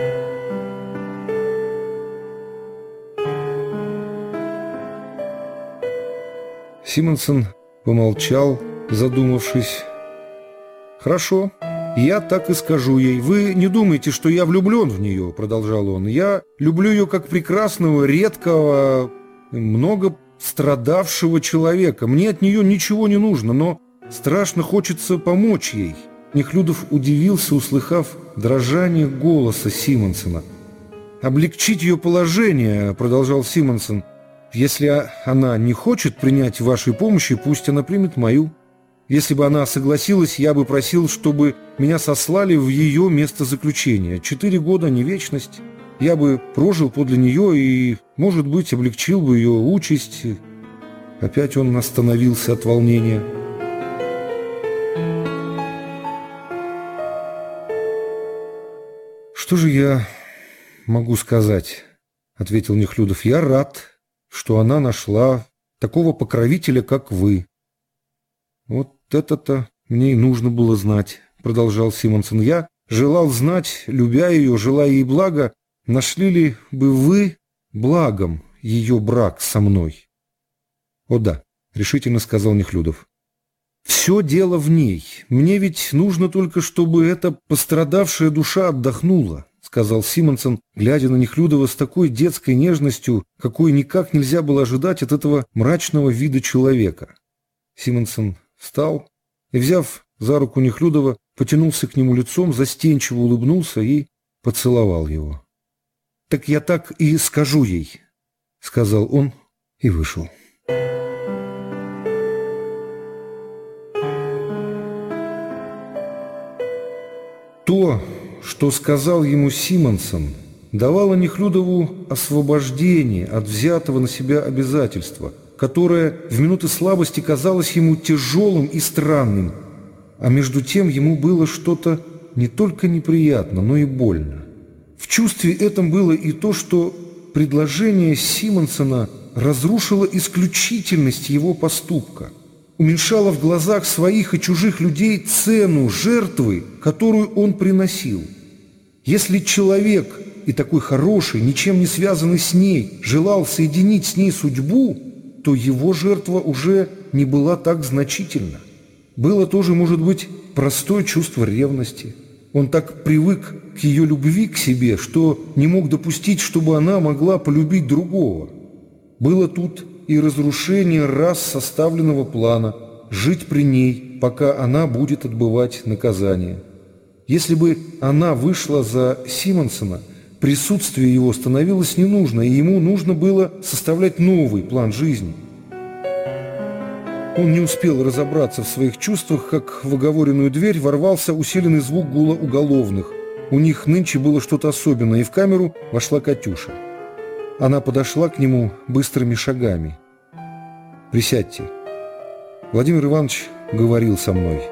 Симонсон помолчал, задумавшись. «Хорошо, я так и скажу ей. Вы не думайте, что я влюблен в нее», — продолжал он. «Я люблю ее как прекрасного, редкого, много страдавшего человека. Мне от нее ничего не нужно, но страшно хочется помочь ей». Нехлюдов удивился, услыхав дрожание голоса Симонсона. «Облегчить ее положение», — продолжал Симонсон. «Если она не хочет принять вашей помощи, пусть она примет мою. Если бы она согласилась, я бы просил, чтобы меня сослали в ее место заключения. 4 года, не вечность. Я бы прожил подле нее и, может быть, облегчил бы ее участь». Опять он остановился от волнения. «Что же я могу сказать?» — ответил Нехлюдов. «Я рад, что она нашла такого покровителя, как вы». «Вот это-то мне и нужно было знать», — продолжал Симонсон. «Я желал знать, любя ее, желая ей блага, нашли ли бы вы благом ее брак со мной?» «О да», — решительно сказал Нехлюдов. «Все дело в ней. Мне ведь нужно только, чтобы эта пострадавшая душа отдохнула», — сказал Симонсон, глядя на Нехлюдова с такой детской нежностью, какой никак нельзя было ожидать от этого мрачного вида человека. Симонсон встал и, взяв за руку Нехлюдова, потянулся к нему лицом, застенчиво улыбнулся и поцеловал его. «Так я так и скажу ей», — сказал он и вышел. То, что сказал ему Симонсон, давало Нехлюдову освобождение от взятого на себя обязательства, которое в минуты слабости казалось ему тяжелым и странным, а между тем ему было что-то не только неприятно, но и больно. В чувстве этом было и то, что предложение Симонсона разрушило исключительность его поступка, уменьшало в глазах своих и чужих людей цену жертвы, которую он приносил. Если человек, и такой хороший, ничем не связанный с ней, желал соединить с ней судьбу, то его жертва уже не была так значительна. Было тоже, может быть, простое чувство ревности. Он так привык к ее любви к себе, что не мог допустить, чтобы она могла полюбить другого. Было тут и разрушение раз составленного плана жить при ней, пока она будет отбывать наказание. Если бы она вышла за Симонсона, присутствие его становилось не нужно, и ему нужно было составлять новый план жизни. Он не успел разобраться в своих чувствах, как в оговоренную дверь ворвался усиленный звук гула уголовных. У них нынче было что-то особенное, и в камеру вошла Катюша. Она подошла к нему быстрыми шагами. «Присядьте». Владимир Иванович говорил со мной.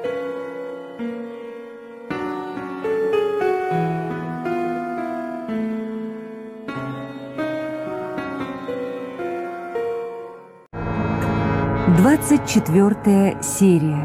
Двадцать 24-я серия.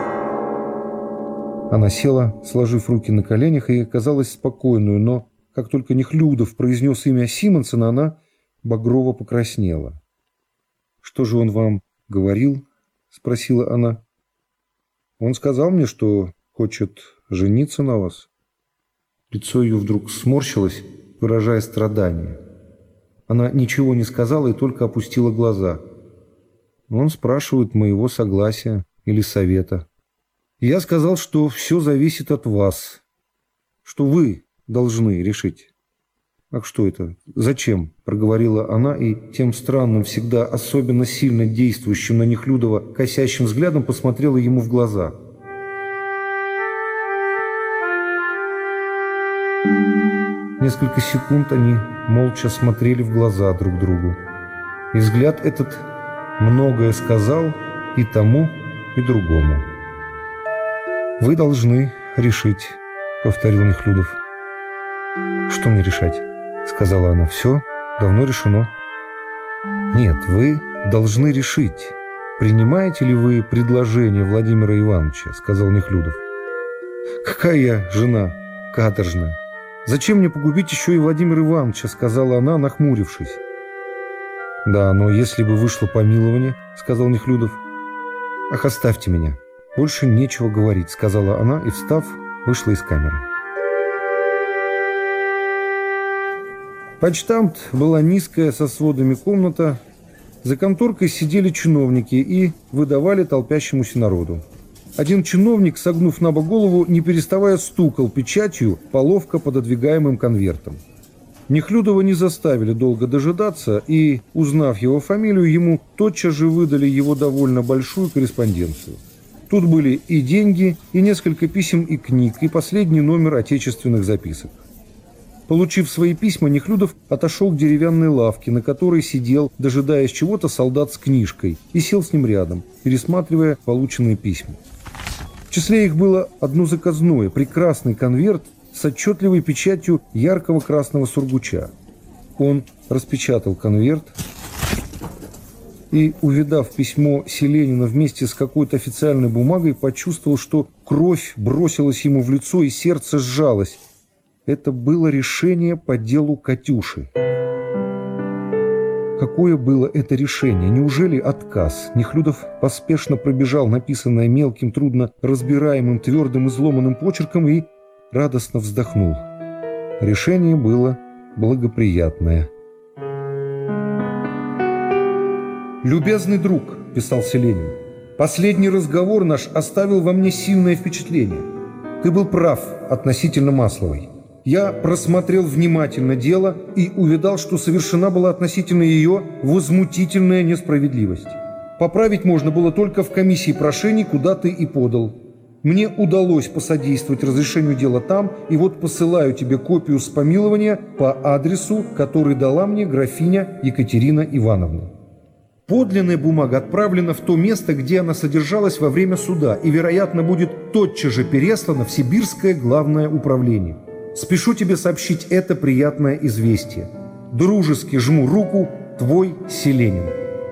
Она села, сложив руки на коленях, и казалась спокойную, но как только Нехлюдов произнес имя Симонсона, она багрово покраснела. «Что же он вам говорил?» – спросила она. «Он сказал мне, что хочет жениться на вас». Лицо ее вдруг сморщилось, выражая страдание. Она ничего не сказала и только опустила глаза. Он спрашивает моего согласия или совета. Я сказал, что все зависит от вас, что вы должны решить. «Ах, что это? Зачем?» – проговорила она, и тем странным, всегда особенно сильно действующим на Нехлюдова косящим взглядом посмотрела ему в глаза. Несколько секунд они молча смотрели в глаза друг другу. И взгляд этот многое сказал и тому, и другому. «Вы должны решить», — повторил Нехлюдов. «Что мне решать?» — сказала она. «Все давно решено». «Нет, вы должны решить, принимаете ли вы предложение Владимира Ивановича», — сказал Нехлюдов. «Какая я жена каторжная! Зачем мне погубить еще и Владимира Ивановича?» — сказала она, нахмурившись. «Да, но если бы вышло помилование», — сказал Нехлюдов. «Ах, оставьте меня. Больше нечего говорить», — сказала она и, встав, вышла из камеры. Почтамт была низкая, со сводами комната. За конторкой сидели чиновники и выдавали толпящемуся народу. Один чиновник, согнув набок голову, не переставая стукал печатью по ловко пододвигаемым конвертам. Нехлюдова не заставили долго дожидаться, и, узнав его фамилию, ему тотчас же выдали его довольно большую корреспонденцию. Тут были и деньги, и несколько писем и книг, и последний номер отечественных записок. Получив свои письма, Нехлюдов отошел к деревянной лавке, на которой сидел, дожидаясь чего-то, солдат с книжкой, и сел с ним рядом, пересматривая полученные письма. В числе их было одно заказное, прекрасный конверт с отчетливой печатью яркого красного сургуча. Он распечатал конверт и, увидав письмо Селенина вместе с какой-то официальной бумагой, почувствовал, что кровь бросилась ему в лицо и сердце сжалось. Это было решение по делу Катюши. Какое было это решение? Неужели отказ? Нехлюдов поспешно пробежал написанное мелким, трудно разбираемым, твердым, изломанным почерком и радостно вздохнул. Решение было благоприятное. «Любезный друг», – писал Селенин, – «последний разговор наш оставил во мне сильное впечатление. Ты был прав относительно Масловой. Я просмотрел внимательно дело и увидал, что совершена была относительно ее возмутительная несправедливость. Поправить можно было только в комиссии прошений, куда ты и подал. Мне удалось посодействовать разрешению дела там, и вот посылаю тебе копию с помилования по адресу, который дала мне графиня Екатерина Ивановна. Подлинная бумага отправлена в то место, где она содержалась во время суда, и, вероятно, будет тотчас же переслана в Сибирское главное управление. Спешу тебе сообщить это приятное известие. Дружески жму руку, твой Селенин».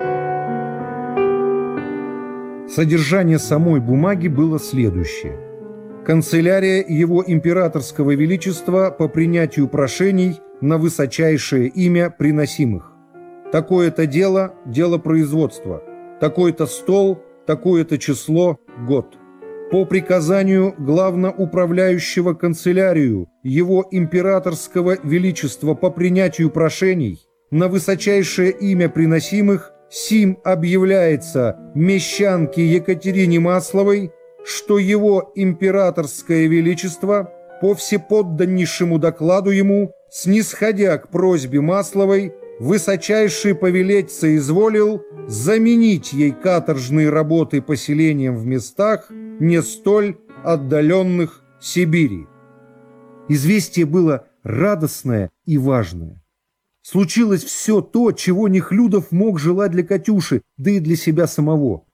Содержание самой бумаги было следующее. Канцелярия Его Императорского Величества по принятию прошений на высочайшее имя приносимых. Такое-то дело – дело производства. Такой-то стол, такое-то число – год. По приказанию главноуправляющего канцелярию Его Императорского Величества по принятию прошений на высочайшее имя приносимых сим объявляется мещанке Екатерине Масловой, что Его Императорское Величество по всеподданнейшему докладу ему, снисходя к просьбе Масловой, высочайший повелеть соизволил заменить ей каторжные работы поселением в местах, не столь отдаленных Сибири. Известие было радостное и важное. Случилось все то, чего Нехлюдов мог желать для Катюши, да и для себя самого.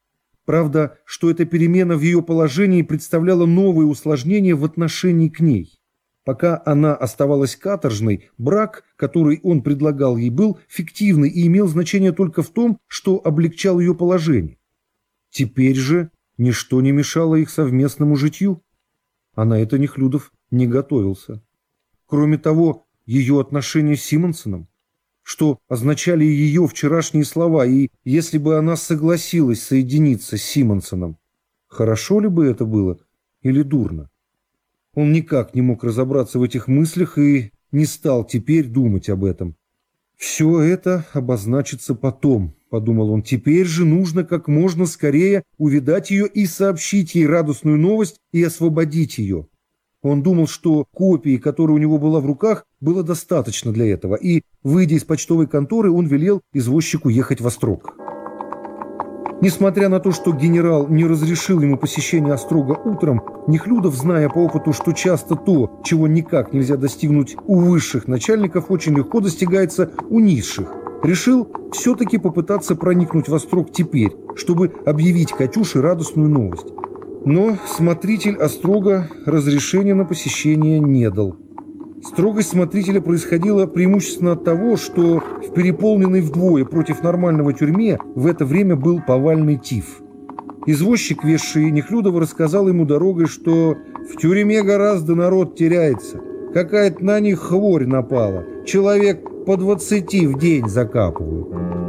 Правда, что эта перемена в ее положении представляла новые усложнения в отношении к ней. Пока она оставалась каторжной, брак, который он предлагал ей, был фиктивный и имел значение только в том, что облегчал ее положение. Теперь же ничто не мешало их совместному житью. А на это Нехлюдов не готовился. Кроме того, ее отношения с Симонсоном, что означали ее вчерашние слова, и если бы она согласилась соединиться с Симонсоном, хорошо ли бы это было или дурно? Он никак не мог разобраться в этих мыслях и не стал теперь думать об этом. «Все это обозначится потом», — подумал он. «Теперь же нужно как можно скорее увидать ее и сообщить ей радостную новость и освободить ее». Он думал, что копии, которая у него была в руках, было достаточно для этого, и, выйдя из почтовой конторы, он велел извозчику ехать в Острог. Несмотря на то, что генерал не разрешил ему посещение Острога утром, Нехлюдов, зная по опыту, что часто то, чего никак нельзя достигнуть у высших начальников, очень легко достигается у низших, решил все-таки попытаться проникнуть в Острог теперь, чтобы объявить Катюше радостную новость. Но смотритель Острога разрешения на посещение не дал. Строгость смотрителя происходила преимущественно от того, что в переполненной вдвое против нормального тюрьме в это время был повальный тиф. Извозчик, везший Нехлюдова, рассказал ему дорогой, что в тюрьме гораздо народ теряется. Какая-то на них хворь напала. Человек по 20 в день закапывают.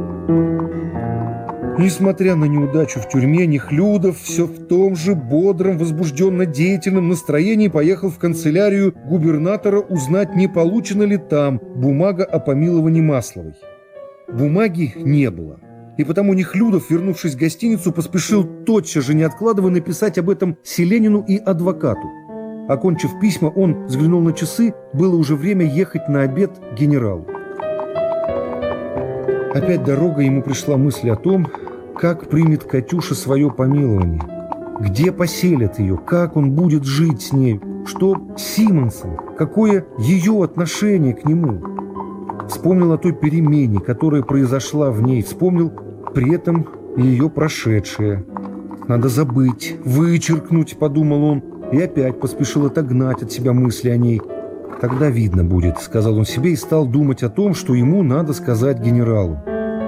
Несмотря на неудачу в тюрьме, Нехлюдов все в том же бодром, возбужденно-деятельном настроении поехал в канцелярию губернатора узнать, не получена ли там бумага о помиловании Масловой. Бумаги не было, и потому Нехлюдов, вернувшись в гостиницу, поспешил тотчас же, не откладывая, написать об этом Селенину и адвокату. Окончив письма, он взглянул на часы, было уже время ехать на обед к генералу. Опять дорога ему пришла мысль о том, как примет Катюша свое помилование, где поселят ее, как он будет жить с ней, что Симонсон, какое ее отношение к нему. Вспомнил о той перемене, которая произошла в ней, вспомнил при этом ее прошедшее. «Надо забыть, вычеркнуть», — подумал он, и опять поспешил отогнать от себя мысли о ней. «Тогда видно будет», — сказал он себе и стал думать о том, что ему надо сказать генералу.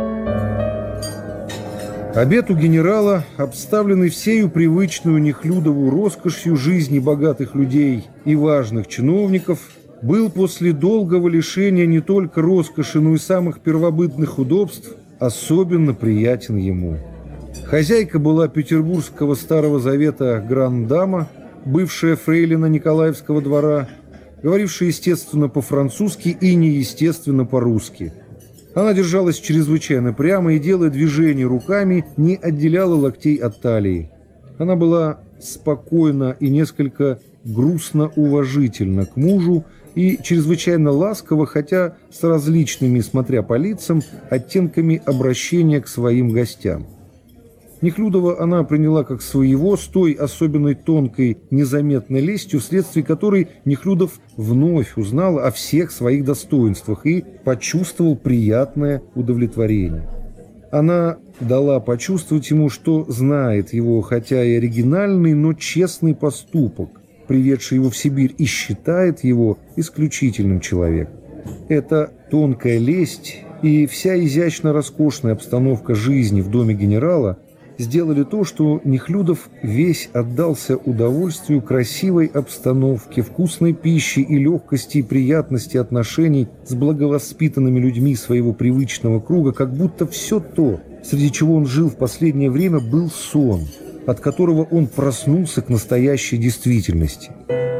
Обед у генерала, обставленный всею привычную Нехлюдову роскошью жизни богатых людей и важных чиновников, был после долгого лишения не только роскоши, но и самых первобытных удобств особенно приятен ему. Хозяйка была петербургского Старого Завета гранд-дама, бывшая фрейлина Николаевского двора, говорившая естественно по-французски и неестественно по-русски. Она держалась чрезвычайно прямо и, делая движения руками, не отделяла локтей от талии. Она была спокойна и несколько грустно-уважительна к мужу и чрезвычайно ласкова, хотя с различными, смотря по лицам, оттенками обращения к своим гостям. Нехлюдова она приняла как своего, с той особенной тонкой, незаметной лестью, вследствие которой Нехлюдов вновь узнал о всех своих достоинствах и почувствовал приятное удовлетворение. Она дала почувствовать ему, что знает его, хотя и оригинальный, но честный поступок, приведший его в Сибирь, и считает его исключительным человеком. Эта тонкая лесть и вся изящно-роскошная обстановка жизни в доме генерала сделали то, что Нехлюдов весь отдался удовольствию красивой обстановке, вкусной пищи и легкости и приятности отношений с благовоспитанными людьми своего привычного круга, как будто все то, среди чего он жил в последнее время, был сон, от которого он проснулся к настоящей действительности.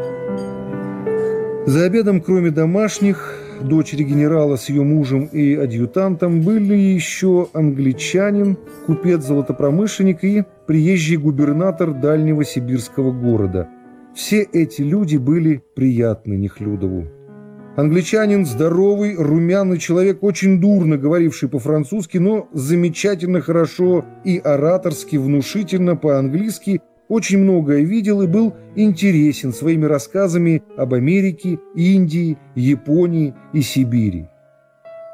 За обедом, кроме домашних, дочери генерала с ее мужем и адъютантом, были еще англичанин, купец-золотопромышленник и приезжий губернатор дальнего сибирского города. Все эти люди были приятны Нехлюдову. Англичанин – здоровый, румяный человек, очень дурно говоривший по-французски, но замечательно хорошо и ораторски, внушительно по-английски, очень многое видел и был интересен своими рассказами об Америке, Индии, Японии и Сибири.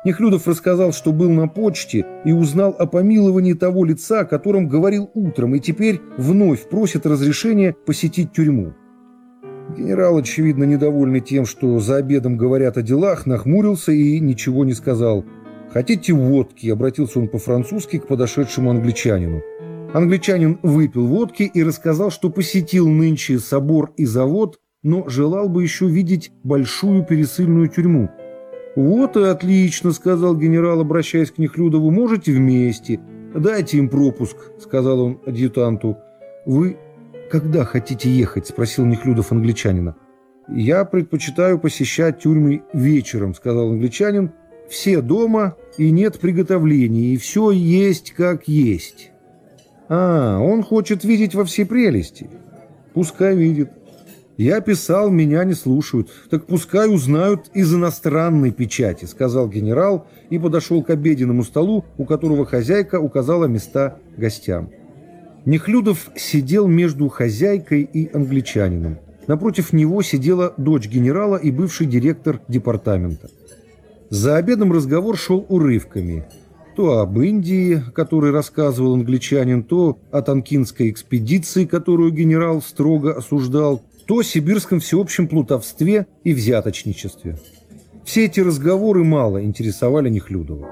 Нехлюдов рассказал, что был на почте и узнал о помиловании того лица, о котором говорил утром, и теперь вновь просит разрешения посетить тюрьму. Генерал, очевидно, недовольный тем, что за обедом говорят о делах, нахмурился и ничего не сказал. «Хотите водки?» – обратился он по-французски к подошедшему англичанину. Англичанин выпил водки и рассказал, что посетил нынче собор и завод, но желал бы еще видеть большую пересыльную тюрьму. «Вот и отлично», – сказал генерал, обращаясь к Нехлюдову, – «можете вместе. Дайте им пропуск», – сказал он адъютанту. «Вы когда хотите ехать?» – спросил Нехлюдов англичанина. «Я предпочитаю посещать тюрьмы вечером», – сказал англичанин. «Все дома, и нет приготовлений, и все есть как есть». «А, он хочет видеть во все прелести». «Пускай видит. Я писал, меня не слушают. Так пускай узнают из иностранной печати», — сказал генерал и подошел к обеденному столу, у которого хозяйка указала места гостям. Нехлюдов сидел между хозяйкой и англичанином. Напротив него сидела дочь генерала и бывший директор департамента. За обедом разговор шел урывками. То об Индии, о которой рассказывал англичанин, то о Танкинской экспедиции, которую генерал строго осуждал, то о сибирском всеобщем плутовстве и взяточничестве. Все эти разговоры мало интересовали Нехлюдова.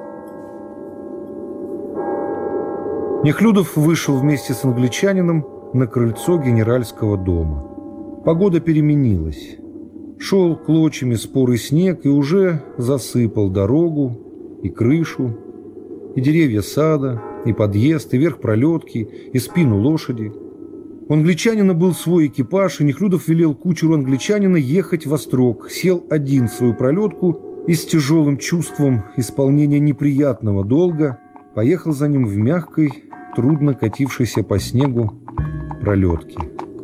Нехлюдов вышел вместе с англичанином на крыльцо генеральского дома. Погода переменилась. Шел клочьями спорый снег и уже засыпал дорогу и крышу, и деревья сада, и подъезд, и верх пролетки, и спину лошади. У англичанина был свой экипаж, и Нехлюдов велел кучеру англичанина ехать в Острог, сел один в свою пролетку и с тяжелым чувством исполнения неприятного долга поехал за ним в мягкой, трудно катившейся по снегу пролетке.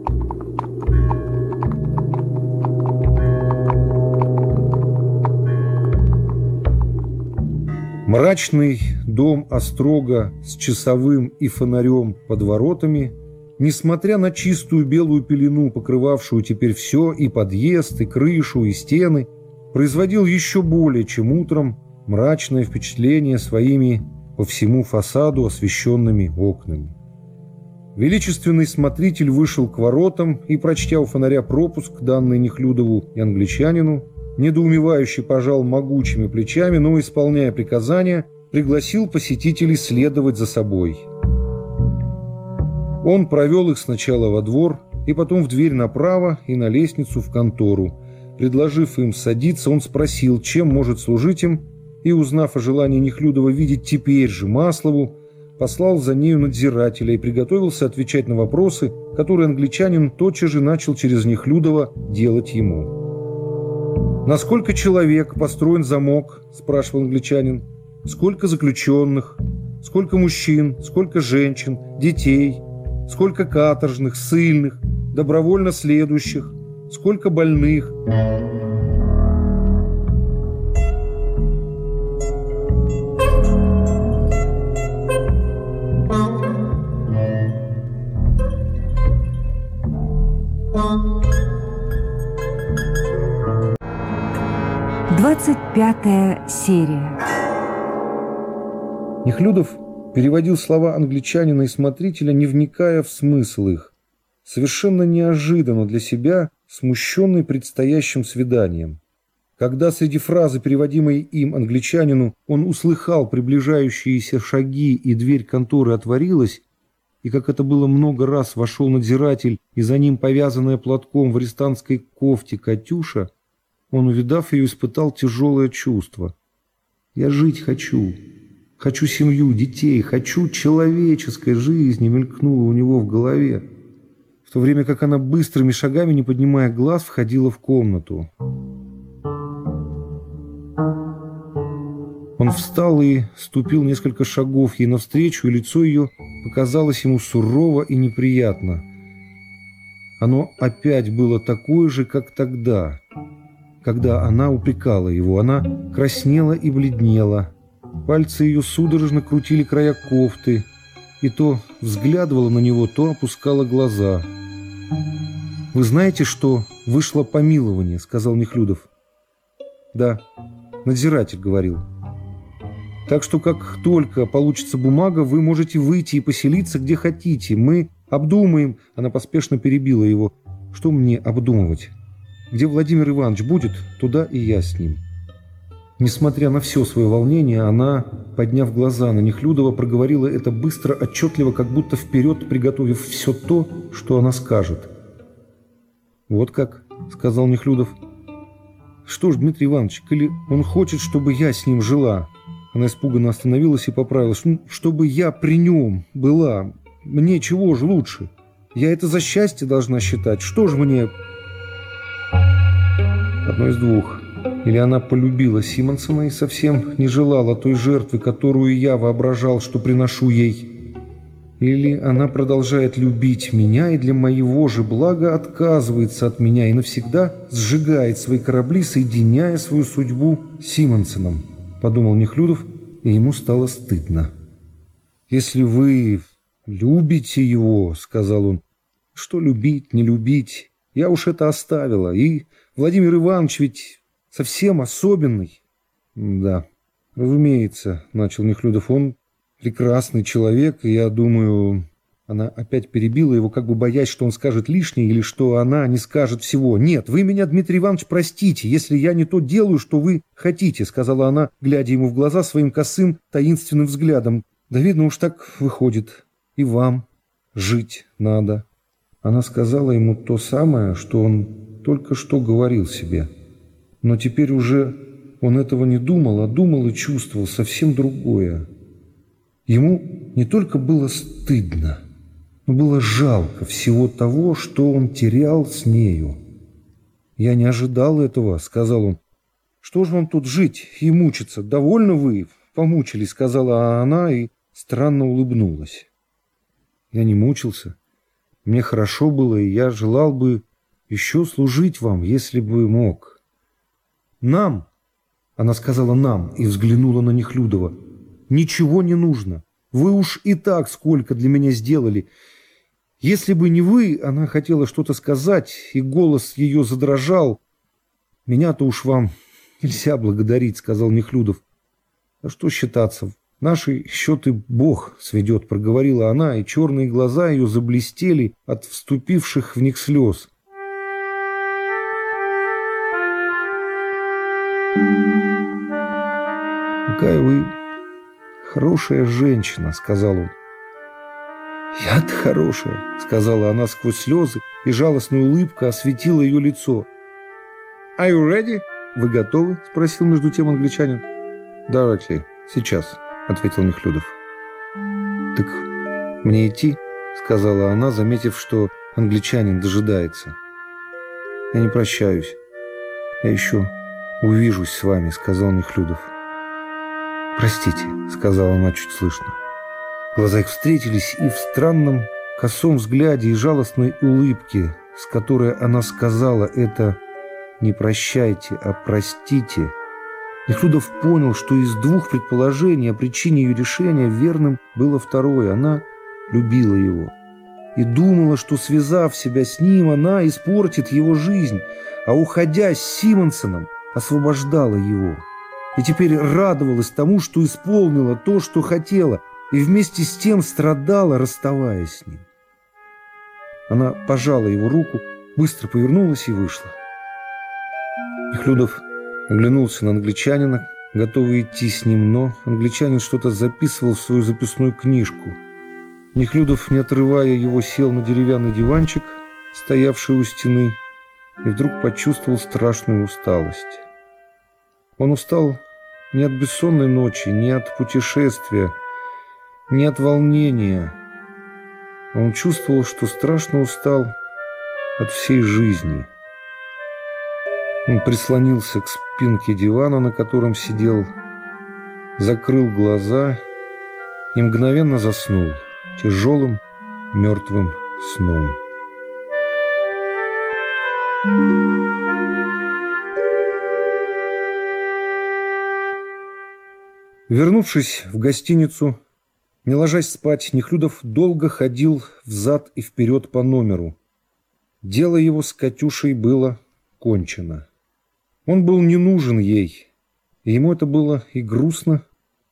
Мрачный дом Острога с часовым и фонарем под воротами, несмотря на чистую белую пелену, покрывавшую теперь все, и подъезд, и крышу, и стены, производил еще более, чем утром, мрачное впечатление своими по всему фасаду освещенными окнами. Величественный смотритель вышел к воротам и, прочтя у фонаря пропуск, данный Нехлюдову и англичанину, недоумевающе пожал могучими плечами, но, исполняя приказания, пригласил посетителей следовать за собой. Он провел их сначала во двор, и потом в дверь направо и на лестницу в контору. Предложив им садиться, он спросил, чем может служить им, и, узнав о желании Нехлюдова видеть теперь же Маслову, послал за нею надзирателя и приготовился отвечать на вопросы, которые англичанин тотчас же начал через Нехлюдова делать ему. «На сколько человек построен замок?» – спрашивал англичанин. «Сколько заключенных? Сколько мужчин? Сколько женщин? Детей? Сколько каторжных, ссыльных, добровольно следующих? Сколько больных?» Двадцать 25-я серия. Нехлюдов переводил слова англичанина и смотрителя, не вникая в смысл их, совершенно неожиданно для себя, смущенный предстоящим свиданием. Когда среди фразы, переводимой им англичанину, он услыхал приближающиеся шаги и дверь конторы отворилась, и, как это было много раз, вошел надзиратель, и за ним повязанная платком в арестантской кофте Катюша, он, увидав ее, испытал тяжелое чувство. «Я жить хочу. Хочу семью, детей, хочу человеческой жизни», мелькнуло у него в голове, в то время как она быстрыми шагами, не поднимая глаз, входила в комнату. Он встал и ступил несколько шагов ей навстречу, и лицо ее показалось ему сурово и неприятно. Оно опять было такое же, как тогда, когда она упрекала его. Она краснела и бледнела. Пальцы ее судорожно крутили края кофты, и то взглядывала на него, то опускала глаза. «Вы знаете, что вышло помилование?» — сказал Нехлюдов. «Да, надзиратель говорил». Так что как только получится бумага, вы можете выйти и поселиться где хотите. Мы обдумаем». Она поспешно перебила его. «Что мне обдумывать? Где Владимир Иванович будет, туда и я с ним». Несмотря на все свое волнение, она, подняв глаза на Нехлюдова, проговорила это быстро, отчетливо, как будто вперед приготовив все то, что она скажет. «Вот как», — сказал Нехлюдов. «Что ж, Дмитрий Иванович, коли он хочет, чтобы я с ним жила...» Она испуганно остановилась и поправилась. «Ну, чтобы я при нем была. Мне чего же лучше? Я это за счастье должна считать. Что ж мне...» Одно из двух. Или она полюбила Симонсона и совсем не желала той жертвы, которую я воображал, что приношу ей. Или она продолжает любить меня и для моего же блага отказывается от меня и навсегда сжигает свои корабли, соединяя свою судьбу с Симонсоном, подумал Нехлюдов, и ему стало стыдно. «Если вы любите его, — сказал он, — что любить, не любить, я уж это оставила, и Владимир Иванович ведь совсем особенный». «Да, разумеется, — начал Нехлюдов, — он прекрасный человек, и я думаю...» Она опять перебила его, как бы боясь, что он скажет лишнее или что она не скажет всего. «Нет, вы меня, Дмитрий Иванович, простите, если я не то делаю, что вы хотите», — сказала она, глядя ему в глаза своим косым, таинственным взглядом. «Да видно уж так выходит. И вам жить надо». Она сказала ему то самое, что он только что говорил себе. Но теперь уже он этого не думал, а думал и чувствовал совсем другое. Ему не только было стыдно, но было жалко всего того, что он терял с нею. «Я не ожидал этого, — сказал он. — Что же вам тут жить и мучиться? Довольно вы помучились, — сказала она и странно улыбнулась. «Я не мучился. Мне хорошо было, и я желал бы еще служить вам, если бы мог. Нам, — она сказала нам и взглянула на Нехлюдова, — ничего не нужно. Вы уж и так сколько для меня сделали. Если бы не вы, — она хотела что-то сказать, и голос ее задрожал. Меня-то уж вам нельзя благодарить, — сказал Нехлюдов. А что считаться? Наши счеты Бог сведет, — проговорила она, и черные глаза ее заблестели от вступивших в них слез. «Какая вы хорошая женщина, — сказал он. «Я-то хорошая, — сказала она сквозь слезы, и жалостная улыбка осветила ее лицо. «Are you ready? Вы готовы?» — спросил между тем англичанин. «Directly. Сейчас», — ответил Нехлюдов. «Так мне идти?» — сказала она, заметив, что англичанин дожидается. «Я не прощаюсь. Я еще увижусь с вами», — сказал Нехлюдов. «Простите», — сказала она чуть слышно. Глаза их встретились, и в странном косом взгляде и жалостной улыбке, с которой она сказала это «не прощайте, а простите», Нехлюдов понял, что из двух предположений о причине ее решения верным было второе. Она любила его и думала, что, связав себя с ним, она испортит его жизнь, а, уходя с Симонсоном, освобождала его. И теперь радовалась тому, что исполнила то, что хотела, и вместе с тем страдала, расставаясь с ним. Она пожала его руку, быстро повернулась и вышла. Нехлюдов оглянулся на англичанина, готовый идти с ним, но англичанин что-то записывал в свою записную книжку. Нехлюдов, не отрывая его, сел на деревянный диванчик, стоявший у стены, и вдруг почувствовал страшную усталость. Он устал не от бессонной ночи, не от путешествия, не от волнения. Он чувствовал, что страшно устал от всей жизни. Он прислонился к спинке дивана, на котором сидел, закрыл глаза и мгновенно заснул тяжелым мертвым сном. Вернувшись в гостиницу, не ложась спать, Нехлюдов долго ходил взад и вперед по номеру. Дело его с Катюшей было кончено. Он был не нужен ей, и ему это было и грустно,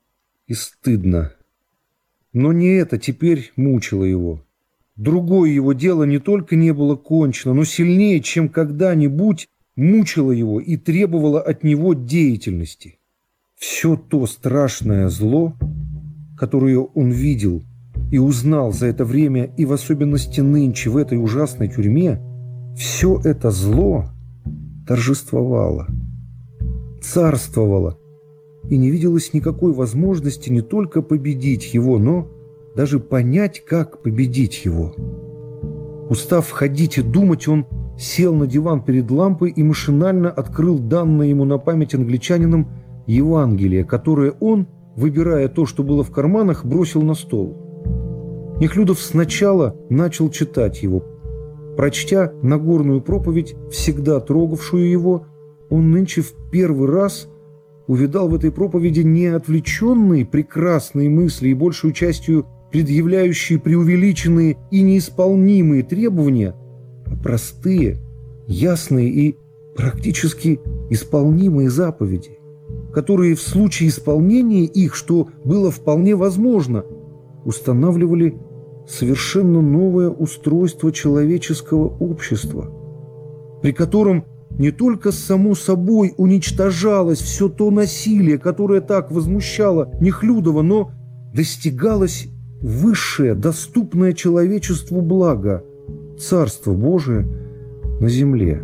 и стыдно. Но не это теперь мучило его. Другое его дело не только не было кончено, но сильнее, чем когда-нибудь, мучило его и требовало от него деятельности. Все то страшное зло, которое он видел и узнал за это время, и в особенности нынче в этой ужасной тюрьме, все это зло торжествовало, царствовало, и не виделось никакой возможности не только победить его, но даже понять, как победить его. Устав ходить и думать, он сел на диван перед лампой и машинально открыл данное ему на память англичанином Евангелие, которое он, выбирая то, что было в карманах, бросил на стол. Нехлюдов сначала начал читать его. Прочтя Нагорную проповедь, всегда трогавшую его, он нынче в первый раз увидал в этой проповеди не отвлеченные прекрасные мысли и большую частью предъявляющие преувеличенные и неисполнимые требования, а простые, ясные и практически исполнимые заповеди, которые в случае исполнения их, что было вполне возможно, устанавливали совершенно новое устройство человеческого общества, при котором не только само собой уничтожалось все то насилие, которое так возмущало Нехлюдова, но достигалось высшее, доступное человечеству благо – Царство Божие на земле.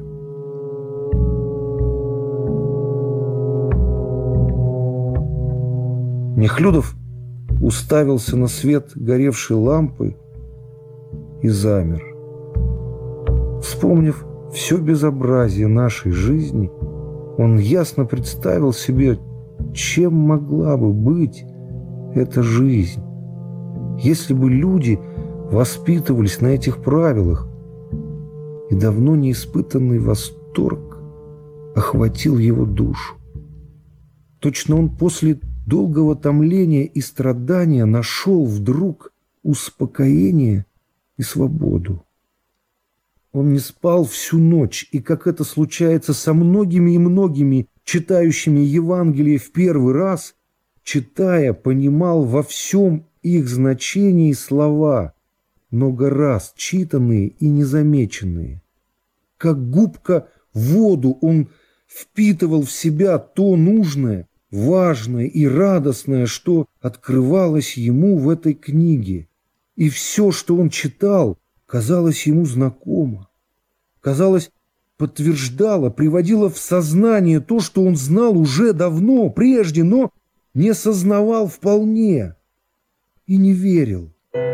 Нехлюдов уставился на свет горевшей лампы и замер. Вспомнив все безобразие нашей жизни, он ясно представил себе, чем могла бы быть эта жизнь, если бы люди воспитывались на этих правилах, и давно неиспытанный восторг охватил его душу. Точно он после долгого томления и страдания нашел вдруг успокоение и свободу. Он не спал всю ночь, и, как это случается со многими и многими читающими Евангелие в первый раз, читая, понимал во всем их значении слова, много раз читанные и незамеченные. Как губка воду он впитывал в себя то нужное, важное и радостное, что открывалось ему в этой книге. И все, что он читал, казалось ему знакомо. Казалось, подтверждало, приводило в сознание то, что он знал уже давно, прежде, но не сознавал вполне и не верил.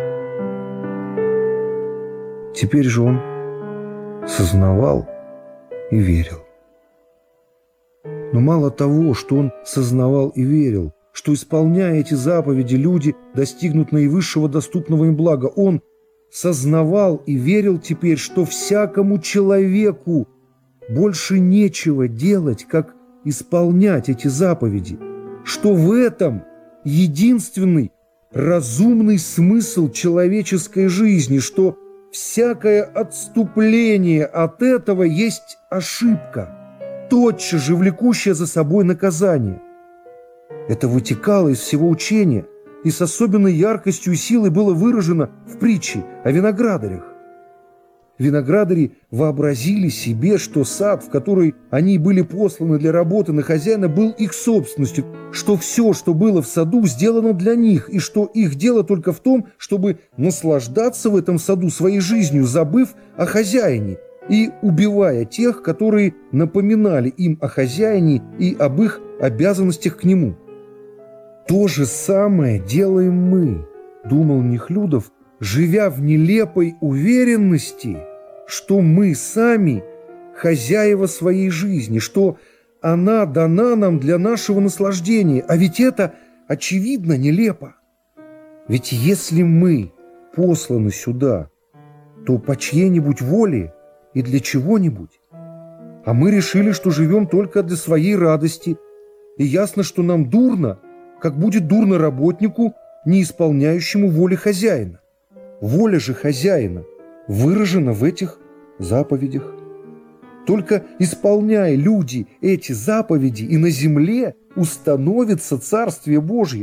Теперь же он сознавал и верил. Но мало того, что он сознавал и верил, что, исполняя эти заповеди, люди достигнут наивысшего доступного им блага, он сознавал и верил теперь, что всякому человеку больше нечего делать, как исполнять эти заповеди, что в этом единственный разумный смысл человеческой жизни, что всякое отступление от этого есть ошибка, тотчас же влекущая за собой наказание. Это вытекало из всего учения и с особенной яркостью и силой было выражено в притче о виноградарях. Виноградари вообразили себе, что сад, в который они были посланы для работы на хозяина, был их собственностью, что все, что было в саду, сделано для них, и что их дело только в том, чтобы наслаждаться в этом саду своей жизнью, забыв о хозяине и убивая тех, которые напоминали им о хозяине и об их обязанностях к нему. То же самое делаем мы, думал Нехлюдов, живя в нелепой уверенности, что мы сами хозяева своей жизни, что она дана нам для нашего наслаждения. А ведь это очевидно нелепо. Ведь если мы посланы сюда, то по чьей-нибудь воле и для чего-нибудь. А мы решили, что живем только для своей радости. И ясно, что нам дурно, как будет дурно работнику, не исполняющему воли хозяина. Воля же хозяина выражена в этих заповедях. Только исполняя люди эти заповеди, и на земле установится Царствие Божье.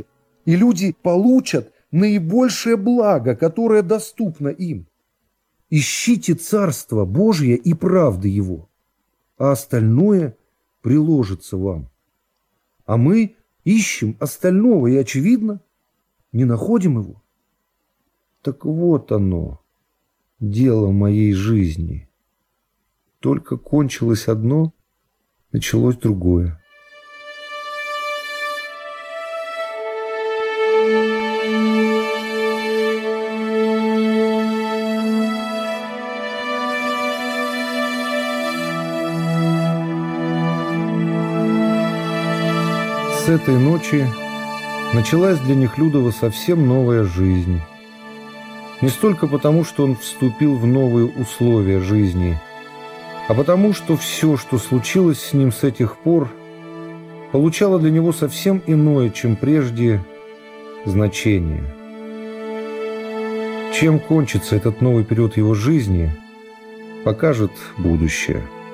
и люди получат наибольшее благо, которое доступно им. Ищите Царство Божие и правды Его, а остальное приложится вам. А мы ищем остального и, очевидно, не находим его. Так вот оно, дело моей жизни. Только кончилось одно, началось другое. С этой ночи началась для Нехлюдова совсем новая жизнь. Не столько потому, что он вступил в новые условия жизни, а потому, что все, что случилось с ним с этих пор, получало для него совсем иное, чем прежде, значение. Чем кончится этот новый период его жизни, покажет будущее.